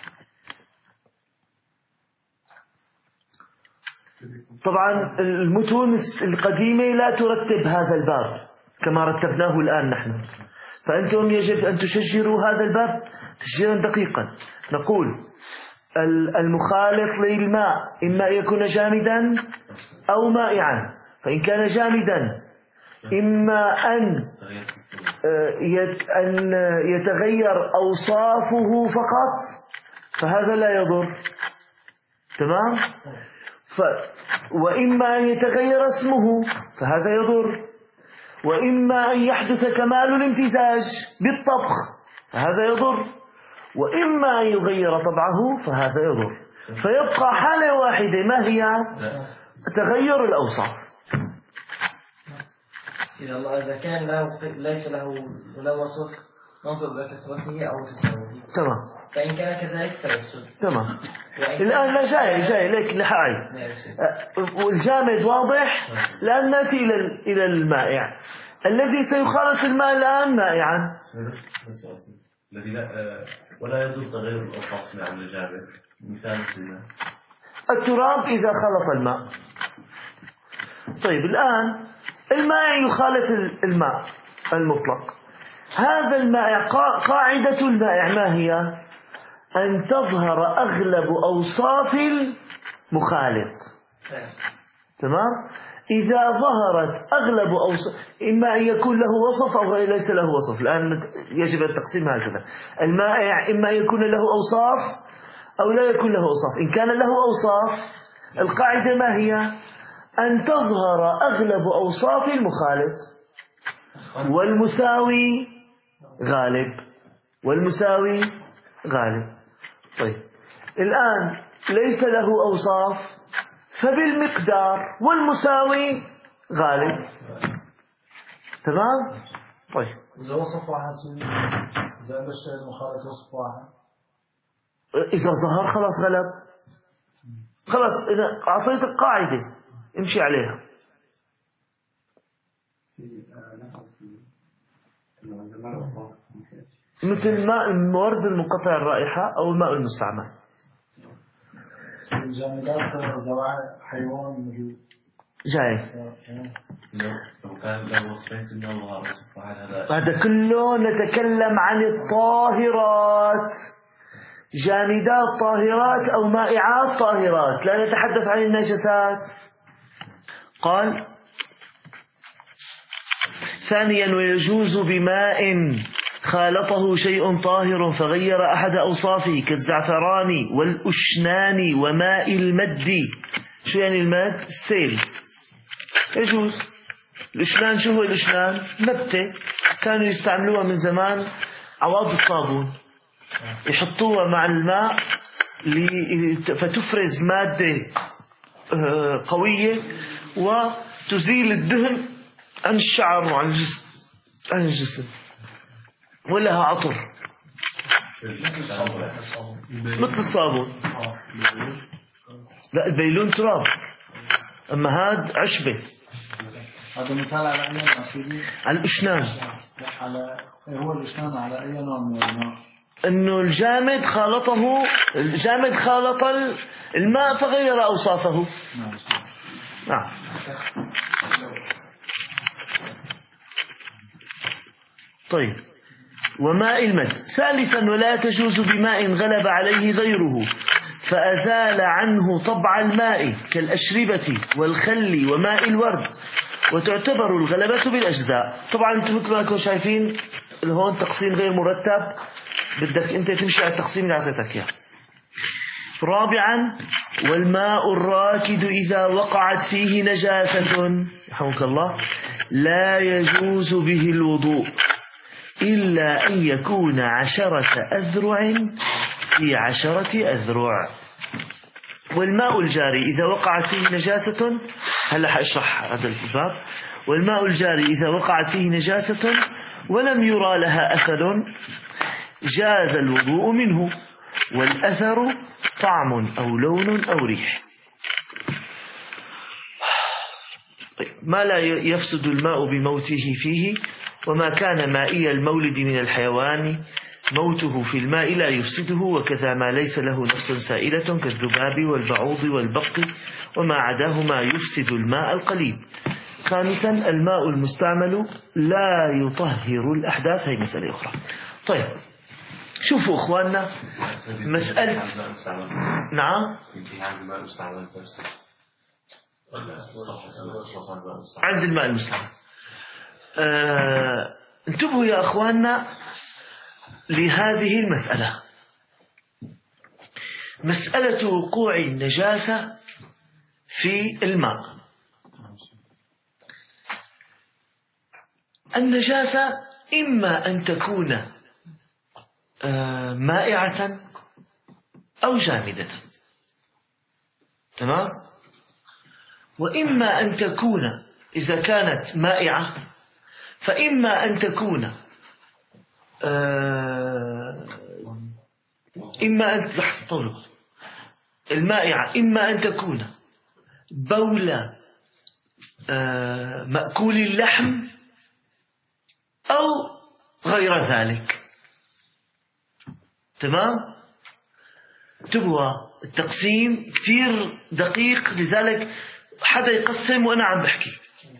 طبعا المتون القديمة لا ترتب هذا الباب كما رتبناه الآن نحن، فأنتم يجب أن تشجروا هذا الباب تشجيرا دقيقا. نقول المخالط للماء إما يكون جامدا أو مائعا، فإن كان جامدا إما أن يتغير أوصافه فقط، فهذا لا يضر، تمام، وإما أن يتغير اسمه فهذا يضر، وإما أن يحدث كمال الامتزاج بالطبخ فهذا يضر، وإما أن يغير طبعه فهذا يضر. فيبقى حالة واحدة، ما هي؟ تغير الأوصاف. إذا كان ليس له ولا وصف، ننظر بكثرته أو تساويه. تمام. فإن كان كذلك فيفسد. تمام. الآن لا جاي لك لحاي والجامد واضح. الآن نأتي إلى المائع الذي سيخالط الماء الآن مائعا. الذي ولا يضر تغير الأوصاف عن الجامد. مثال التراب إذا خلط الماء. طيب الآن المائع يخالط الماء المطلق. هذا المائع قاعدة المائع ما هي؟ أن تظهر أغلب أوصاف المخالط. تمام؟ إذا ظهرت أغلب أوصاف، إما أن يكون له وصف أو ليس له وصف. الآن يجب التقسيم هكذا. المائع إما يكون له أوصاف أو لا يكون له أوصاف. إن كان له أوصاف القاعدة ما هي؟ أن تظهر أغلب أوصاف المخالط والمساوي غالب. طيب الآن ليس له أوصاف فبالمقدار والمساوي غالب. تمام؟ طيب إذا وصف واحد إذا الشيء المخالط وصف واحد، إذا ظهر خلاص غلب. خلاص أنا أعطيتك قاعدة امشي عليها. مثل ماء المورد المنقطع الرائحة أو الماء المستعمل. الجامدات زواعي حيوان موجود جاي. لو كان له وصفين سنة الله وصف واحد هذا كله نتكلم عن الطاهرات، جامدات طاهرات أو مائعات طاهرات، لا نتحدث عن النجسات. قال ثانيا ويجوز بماء خالطه شيء طاهر فغير أحد أوصافه كالزعفران والأشنان وماء المد. شو يعني المد؟ السيل. يجوز. الأشنان شو هو الأشنان؟ نبتة كانوا يستعملوها من زمان عوض الصابون، يحطوها مع الماء فتفرز مادة قوية وتزيل الدهن عن الشعر وعن الجسم ولها عطر مثل الصابون. لا البيلون تراب، أما هاد عشبة. هذا مثال على أي نوع سيدي؟ على الأشنان. هو الأشنان على أي نوع من الماء؟ إنه الجامد خالط الماء فغير أوصافه. نعم. طيب وماء المد. ثالثا ولا تجوز بماء غلب عليه غيره فأزال عنه طبع الماء كالأشربة والخل وماء الورد، وتعتبر الغلبة بالأجزاء. طبعا انتم مثل ما انتم شايفين هون تقسيم غير مرتب، بدك انت تمشي على التقسيم اللي اعطيتك اياه. رابعا والماء الراكد إذا وقعت فيه نجاسة يرحمك الله لا يجوز به الوضوء إلا أن يكون 10 أذرع في 10 أذرع. والماء الجاري إذا وقعت فيه نجاسة، هلا حأشرح هذا الباب. والماء الجاري إذا وقعت فيه نجاسة ولم يرى لها أثر جاز الوضوء منه، والأثر طعم أو لون أو ريح. ما لا يفسد الماء بموته فيه، وما كان مائي المولد من الحيوان موته في الماء لا يفسده، وكذا ما ليس له نفس سائلة كالذباب والبعوض والبق وما عداهما يفسد الماء القليل. خامسا الماء المستعمل لا يطهر الأحداث. هي مسألة أخرى. طيب شوفوا أخواننا مسألة. نعم عند الماء المستعمل. انتبهوا يا أخواننا لهذه المسألة، مسألة وقوع النجاسة في الماء. النجاسة إما أن تكون مائعة أو جامدة، تمام؟ وإما أن تكون إذا كانت مائعة فإما أن تكون إما أن طول المائعة إما أن تكون بول مأكول اللحم أو غير ذلك. تمام؟ تبغى التقسيم كثير دقيق، لذلك حدا يقسم وأنا عم بحكي.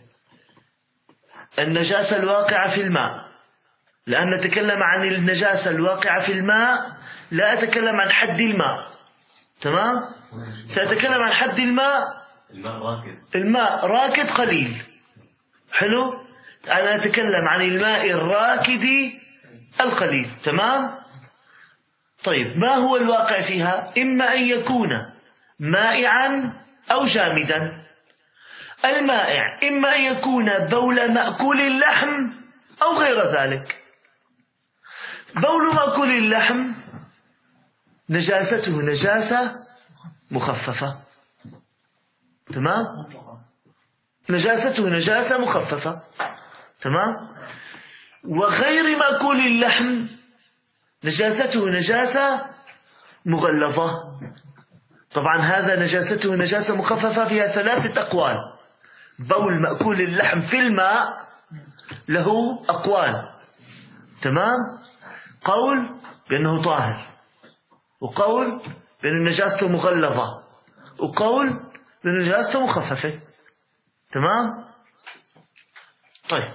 النجاسة الواقعة في الماء، لأن نتكلم عن النجاسة الواقعة في الماء، لا أتكلم عن حد الماء. تمام؟ سأتكلم عن حد الماء. الماء راكد قليل. حلو؟ أنا أتكلم عن الماء الراكد القليل. تمام؟ طيب ما هو الواقع فيها؟ إما أن يكون مائعا أو جامدا. المائع إما أن يكون بول مأكول اللحم أو غير ذلك. بول مأكول اللحم نجاسته نجاسة مخففة. تمام؟ نجاسته نجاسة مخففة. تمام؟ وغير مأكول اللحم نجاسته نجاسة مغلظة. طبعا هذا نجاسته نجاسة مخففة فيها 3 أقوال. بول مأكول اللحم في الماء له أقوال. تمام؟ قول بأنه طاهر، وقول بأن نجاسته مغلظة، وقول بأن نجاسته مخففة. تمام؟ طيب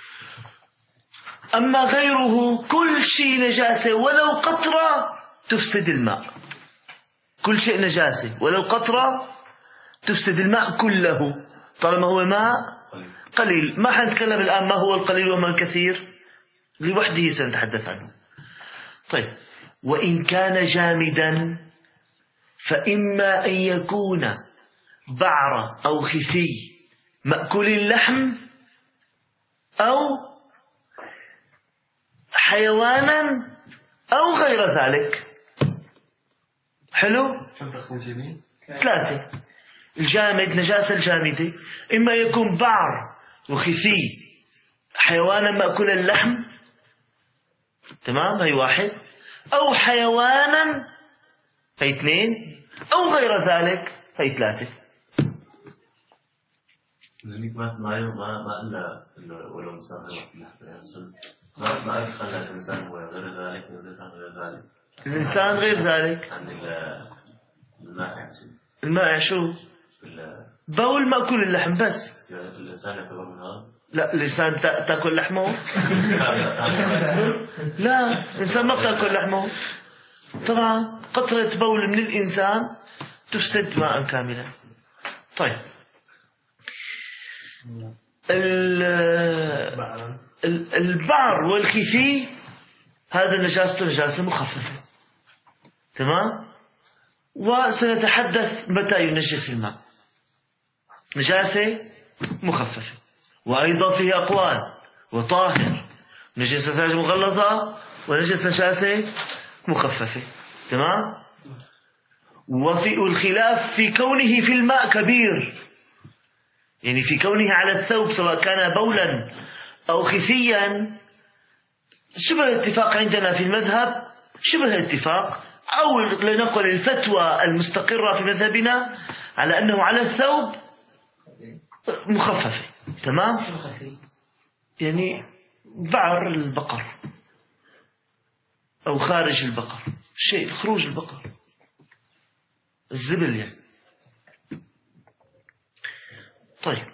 أما غيره كل شيء نجاسة ولو قطرة تفسد الماء. كل شيء نجاسة ولو قطرة تفسد الماء كله طالما هو ماء قليل. ما حنتكلم الآن ما هو القليل وما الكثير، لوحده سنتحدث عنه. طيب وإن كان جامدا فإما أن يكون بعر أو خثي مأكول اللحم أو حيوانا أو غير ذلك. حلو؟ 3. الجامد نجاسة الجامدة إما يكون بعر وخثي حيوانا مأكول اللحم. تمام؟ هي 1. أو حيوانا هي 2. أو غير ذلك هي 3. ما إلا ولو إنسان ما أدخل الإنسان وغير ذلك نزلت عن غير ذلك. الإنسان غير ذلك عن المائع. المائع شو؟ بول مأكول اللحم بس. الإنسان يعتبر من هذا؟ لا الإنسان تأكل لحمه؟ لا الإنسان ما بتأكل لحمه. طبعا قطرة بول من الإنسان تفسد ماء كاملا. طيب البعر والخثي هذا نجاسته نجاسة مخففة. تمام؟ وسنتحدث متى ينجس الماء. نجاسة مخففة، وأيضا فيه أقوال: وطاهر، نجس نجاسة مغلظة، ونجس نجاسة مخففة. تمام؟ وفي الخلاف في كونه في الماء كبير، يعني في كونه على الثوب سواء كان بولا أو خثيا، شبه اتفاق عندنا في المذهب، شبه اتفاق، أو لنقل الفتوى المستقرة في مذهبنا على أنه على الثوب مخففة. تمام؟ يعني بعر البقر أو خارج البقر، شيء خروج البقر، الزبل يعني. طيب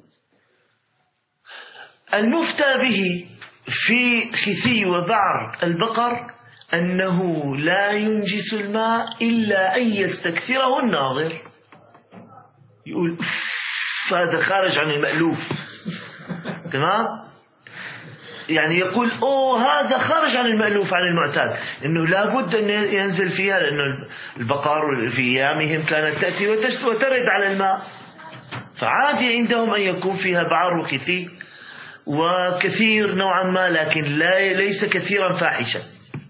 المفتى به في خثي وبعر البقر أنه لا ينجس الماء إلا أن يستكثره الناظر. يقول هذا خارج عن المألوف. تمام؟ يعني يقول هذا خارج عن المألوف، عن المعتاد، إنه لابد أن ينزل فيها، لأنه البقر في أيامهم كانت تأتي وترد على الماء، فعادي عندهم أن يكون فيها بعر وخثي وكثير نوعا ما، لكن ليس كثيرا فاحشا.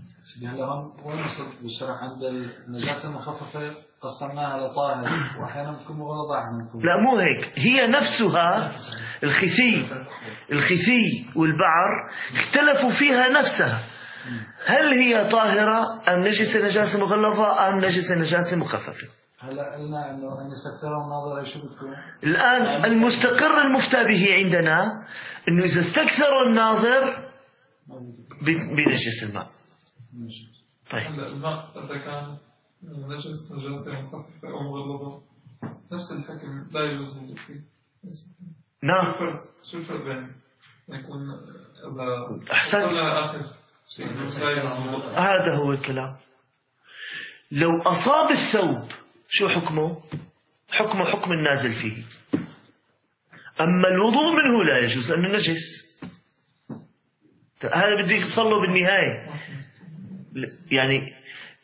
بالشرع عند النجاسة المخففة قسمناها لطاهر وأحيانا تكون مغلظة. لا مو هيك، هي نفسها الخثي والبعر اختلفوا فيها نفسها. هل هي طاهرة أم نجسة نجاسة مغلظة أم نجسة نجاسة مخففة؟ هلا قلنا انه ان يستكثروا الناظر شو بتكون؟ الآن المستقر المفتى به عندنا أنه إذا استكثروا الناظر بنجس الماء. طيب هلا الماء إذا كان نجاسة مخففة أو مغلظة نفس الحكم لا يجوز الوضوء فيه. نعم. شو الفرق بين يكون إذا أحسنت. آخر شيء لا يجوز الوضوء؟ هذا هو الكلام. لو أصاب الثوب شو حكمه؟ حكمه حكم النازل فيه. أما الوضوء منه لا يجوز لأنه نجس. هذا بدي يصلوا بالنهاية يعني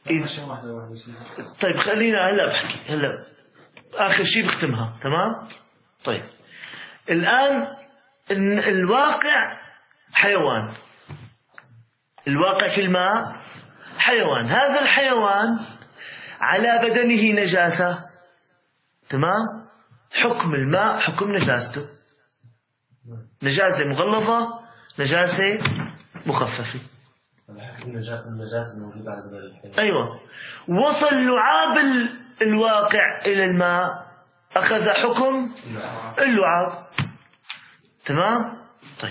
طيب خلينا هلا بحكي هلا آخر شيء بختمها. تمام. طيب الآن الواقع حيوان، الواقع في الماء حيوان، هذا الحيوان على بدنه نجاسة. تمام. حكم الماء حكم نجاسته، نجاسة مغلظة نجاسة مخففة. النجاسة الموجودة على بدن الحيوان. أيوة. وصل لعاب الواقع إلى الماء أخذ حكم اللعاب. تمام. طيب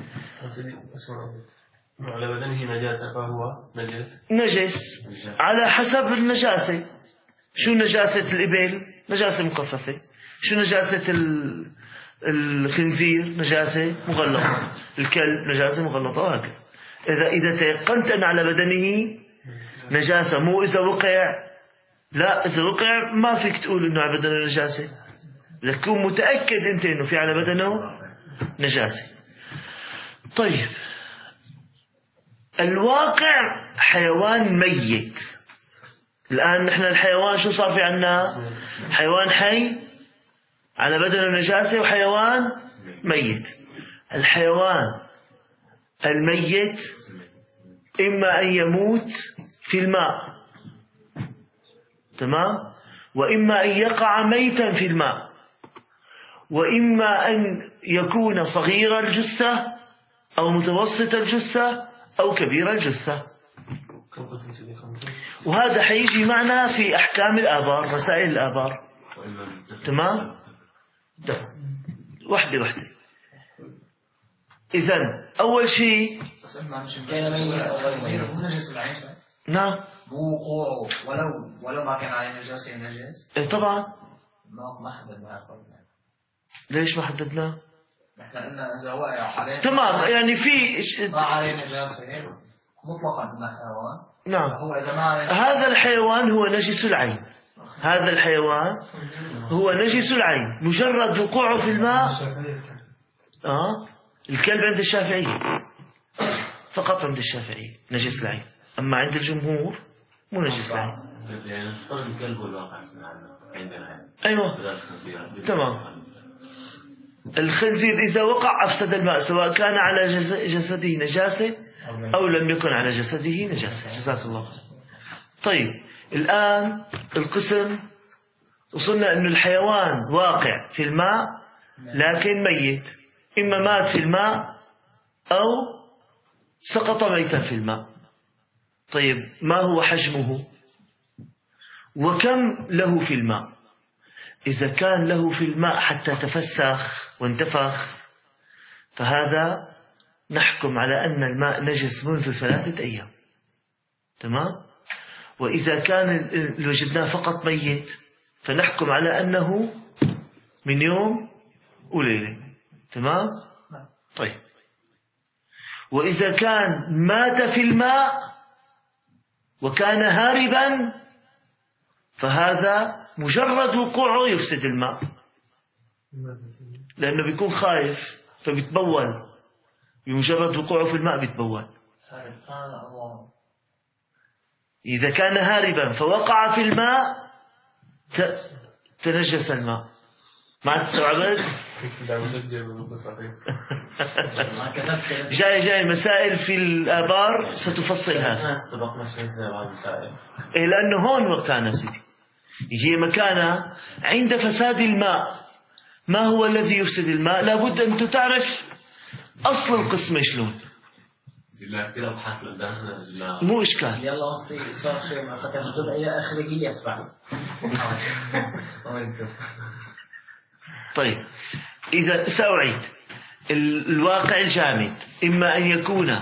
على بدنه نجاسة فهو نجس على حسب النجاسة. شو نجاسة الإبل؟ نجاسة مخففة. شو نجاسة الخنزير؟ نجاسة مغلظة. الكلب نجاسة مغلظة. وهكذا. إذا تيقنت أن على بدنه نجاسة، مو إذا وقع. لا، إذا وقع ما فيك تقول إنه على بدنه نجاسة، لكن متأكد أنت إنه في على بدنه نجاسة. طيب الواقع حيوان ميت. الآن نحن الحيوان شو صار في عنا؟ حيوان حي على بدنه نجاسة وحيوان ميت. الحيوان الميت إما أن يموت في الماء، تمام، وإما أن يقع ميتا في الماء، وإما أن يكون صغير الجثة أو متوسط الجثة أو كبير الجثة. وهذا حيجي معنا في أحكام الآبار، مسائل الآبار. تمام. واحدة. إذن أول شيء نجس العيشة. نعم. مو وقوعه ولو ما كان عليه نجاسة نجس. طبعا. ما حددنا. ليش ما حددنا؟ احنا قلنا إذا وقع عليه تمام، يعني في ما عليه نجاسة مطلقا من الحيوان. نعم. هو إذا ما عليه هذا الحيوان هو نجس العين. هذا الحيوان هو نجس العين مجرد وقوعه في الماء. الكلب عند الشافعية فقط، عند الشافعية نجس العين، أما عند الجمهور مو نجس العين. يعني نفترض الكلب هو الواقع عندنا. أيوة. تمام. الخنزير إذا وقع أفسد الماء، سواء كان على جسده نجاسة أو لم يكن على جسده نجاسة. جزاك الله. طيب الآن القسم وصلنا أن الحيوان واقع في الماء لكن ميت، إما مات في الماء أو سقط ميتا في الماء. طيب ما هو حجمه وكم له في الماء؟ إذا كان له في الماء حتى تفسخ وانتفخ فهذا نحكم على أن الماء نجس منذ 3 أيام. تمام. وإذا كان وجدناه فقط ميت فنحكم على أنه من يوم وليلة. تمام. طيب وإذا كان مات في الماء وكان هاربا فهذا مجرد وقوعه يفسد الماء، لأنه بيكون خايف فبيتبول، بمجرد وقوعه في الماء بيتبول. إذا كان هاربا فوقع في الماء تنجس الماء. ما تستوعبت؟ جاي مسائل في الآبار ستفصل هذا. لأنه هون مكانة سيدي، هي مكانة عند فساد الماء. ما هو الذي يفسد الماء؟ لابد أن تعرف أصل القسم شلون. جبنا كثير أبحاث للداخل جبنا مو إشكال. يلا وصي صار شيء معقد جدا إلى آخره يدفع. طيب إذا سأعيد الواقع الجامد إما أن يكون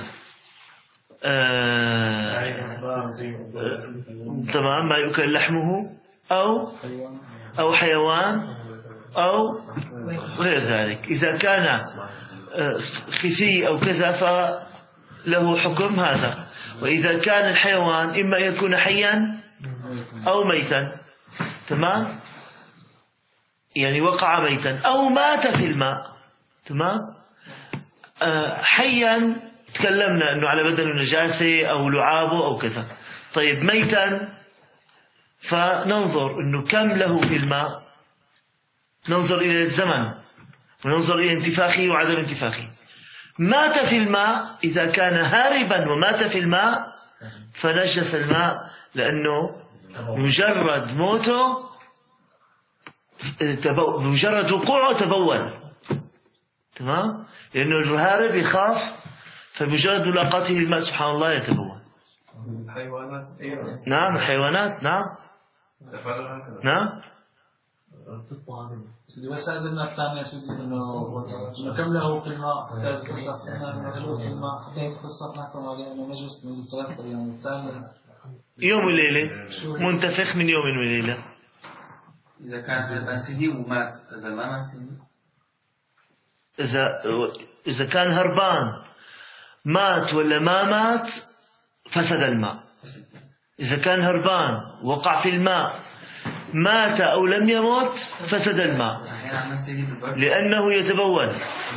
تمام ما يؤكل لحمه أو حيوان أو غير ذلك. إذا كان خفي أو كذا فله حكم هذا. وإذا كان الحيوان إما يكون حيا أو ميتا، تمام، يعني وقع ميتا أو مات في الماء، تمام. حيا تكلمنا أنه على بدن النجاسة أو لعابه أو كذا. طيب ميتا فننظر أنه كم له في الماء، ننظر إلى الزمن وننظر إلى انتفاخه وعدم انتفاخه. مات في الماء، إذا كان هاربا ومات في الماء فنجس الماء، لأنه مجرد موته مجرد وقوعه تبول، تمام، لأنه الهارب يخاف فمجرد ملاقاته للماء سبحان الله يتبول. نعم الحيوانات نعم بس أدلنا الثانية إنه كم له في الماء حتى يتصفنا في الماء حتى يتصفناكم عليه أنه نجس من 3 أيام. الثاني يوم وليلة منتفخ من يوم وليلة. إذا كان سيدي ومات، إذا ما مات سيدي، إذا كان هربان مات ولا ما مات فسد الماء. إذا كان هربان وقع في الماء مات أو لم يمت فسد الماء لأنه يتبول.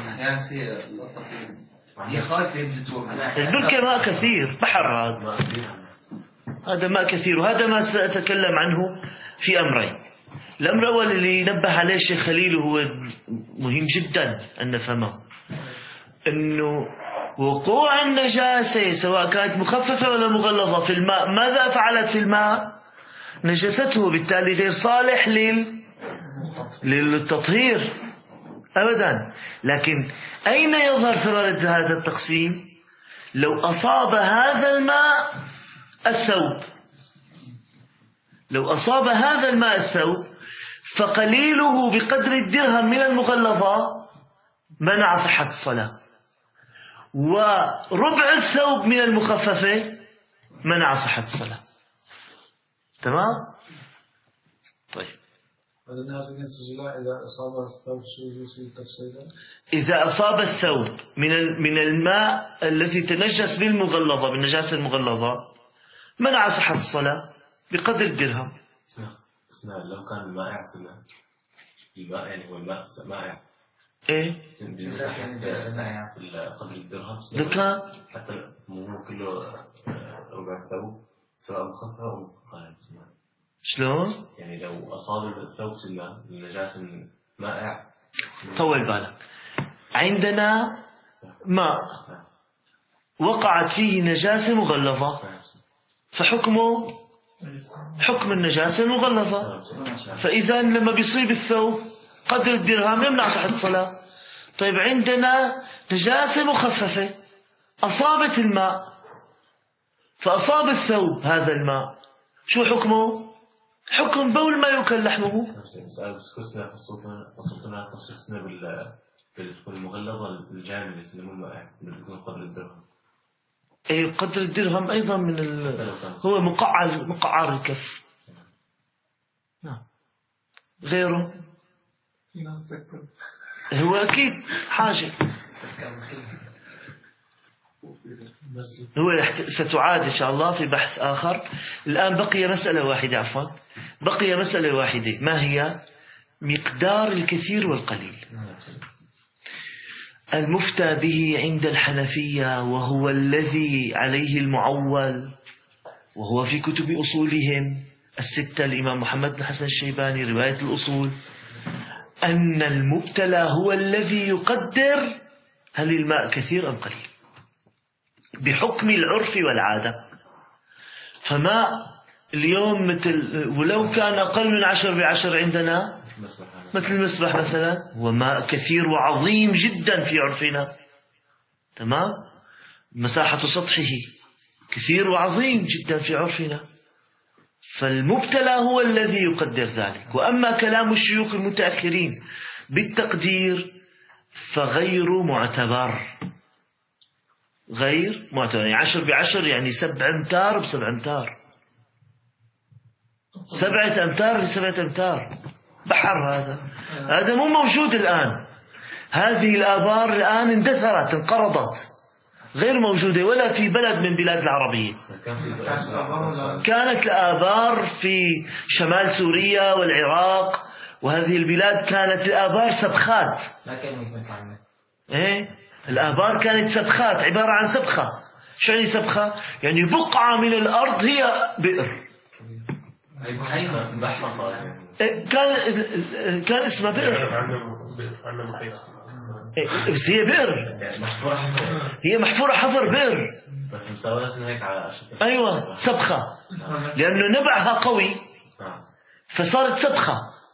البركة ماء كثير، بحر هذا ماء كثير. وهذا ما سأتكلم عنه في أمرين. الأمر الأول اللي نبه عليه الشيخ خليل هو مهم جدا أن نفهمه، أنه وقوع النجاسة سواء كانت مخففة ولا مغلظة في الماء ماذا فعلت في الماء؟ نجسته، بالتالي غير صالح للتطهير أبدا. لكن أين يظهر ثمرة هذا التقسيم؟ لو أصاب هذا الماء الثوب، لو أصاب هذا الماء الثوب فقليله بقدر الدرهم من المغلظة منع صحة الصلاة، وربع الثوب من المخففة منع صحة الصلاة. تمام؟ طيب إذا أصاب الثوب من الماء الذي تنجس بالمغلظة بالنجاسة المغلظة منع صحة الصلاة بقدر الدرهم. اسمع لو كان المائع سنة الماء يعني هو الماء مائع إيه قدر الدرهم كان حتى مو كله ربع الثوب سواء مخفف أو مثقال. شلون؟ يعني لو أصاب الثوب سنة النجاسة مائع. طول بالك، عندنا ماء وقعت فيه نجاسة مغلظة فحكمه حكم النجاسة المغلظة، فإذا لما بيصيب الثوب قدر الدرهم يمنع صحة الصلاة. طيب عندنا نجاسة مخففة أصابت الماء فأصاب الثوب هذا الماء، شو حكمه؟ حكم بول ما يؤكل لحمه. فصلتنا تفصيلنا بالمغلظة الجامدة مو المائع بيكون قدر الدرهم. إيه قدر الدرهم أيضا من هو مقعر الكف. نعم غيره في ناس سكر هو أكيد حاجة هو ستعاد إن شاء الله في بحث آخر. الآن بقي مسألة واحدة، عفوا بقي مسألة واحدة، ما هي؟ مقدار الكثير والقليل. المفتى به عند الحنفية وهو الذي عليه المعول، وهو في كتب أصولهم الستة الإمام محمد بن حسن الشيباني رواية الأصول، أن المبتلى هو الذي يقدر هل الماء كثير أم قليل بحكم العرف والعادة. فماء اليوم مثل ولو كان أقل من 10 عندنا مثل المسبح مثلا هو ماء كثير وعظيم جدا في عرفنا، تمام. مساحة سطحه كثير وعظيم جدا في عرفنا، فالمبتلى هو الذي يقدر ذلك. وأما كلام الشيوخ المتأخرين بالتقدير فغير معتبر، غير معتبر. يعني 10 ب10 يعني 7 أمتار ب7 أمتار، 7 أمتار ل7 أمتار، بحر هذا مو موجود الآن. هذه الآبار الآن اندثرت انقرضت، غير موجودة ولا في بلد من بلاد العربية. كانت الآبار في شمال سوريا والعراق وهذه البلاد كانت الآبار سبخات. الآبار كانت سبخات، عبارة عن سبخة. شو يعني سبخة؟ يعني بقعة من الأرض هي بئر. كان اسمها بئر، بس هي بئر، هي محفورة حفر بئر، بس مسوية هيك على أيوة سبخة، لأنه نبعها قوي فصارت سبخة.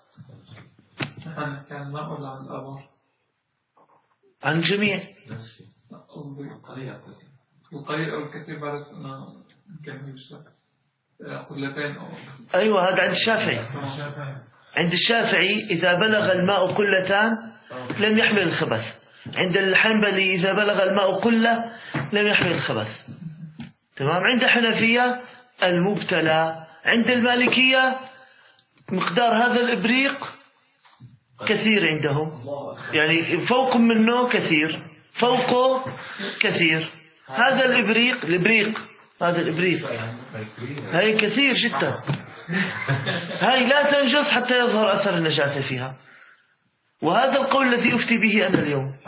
كان ما أقول عن الآبار، عن الجميع. قصدي القليل أو الكثير، بعرف أنه كان يشتغل قلتين أو أيوة هذا عند الشافعي. عند الشافعي إذا بلغ الماء قلتان لم يحمل الخبث. عند الحنبلي إذا بلغ الماء قلة لم يحمل الخبث. تمام. عند الحنفية المبتلى. عند المالكية مقدار هذا الإبريق كثير عندهم، يعني فوق منه كثير، فوقه كثير. هذا الإبريق هذا الإبريق هاي كثير جدا، هاي لا تنجس حتى يظهر أثر النجاسة فيها. وهذا القول الذي أفتي به أنا اليوم.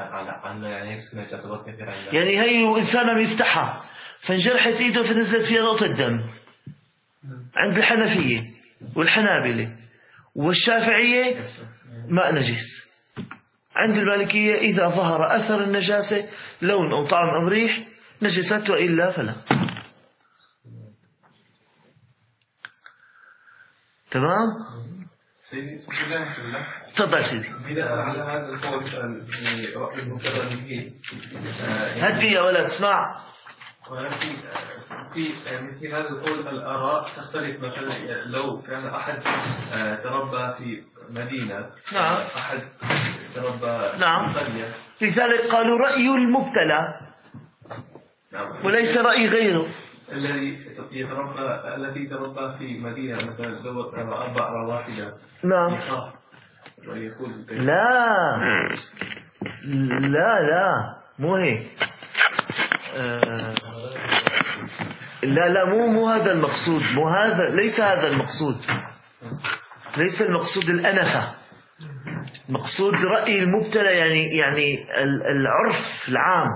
يعني هاي إنسان يفتحها فانجرحت إيده فنزلت فيها نقطة دم. عند الحنفية والحنابلة والشافعية ماء نجس. عند المالكية إذا ظهر أثر النجاسة لون أو طعم أو ريح نجست، وإلا فلا. تمام. سيدي تفضل سيدي. بناء على هذا القول رأي المتبرمجين هدي يا ولد اسمع. في مثل هذا القول الآراء تختلف. مثلا لو كان أحد تربى في مدينة، نعم، أحد تربى نعم، في قرية، لذلك قالوا رأي المبتلى وليس رأي غيره. التي تربى في مدينة مثلا ذو 4 رواتب، نعم. لا مو هيك. لا مو هذا المقصود، مو هذا، ليس هذا المقصود، ليس المقصود الأنفة. مقصود رأي المبتلى يعني العرف العام،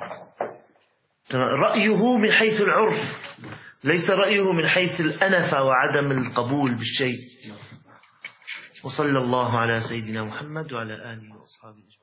رأيه من حيث العرف، ليس رأيه من حيث الأنفة وعدم القبول بالشيء. وصلى الله على سيدنا محمد وعلى آله وأصحابه.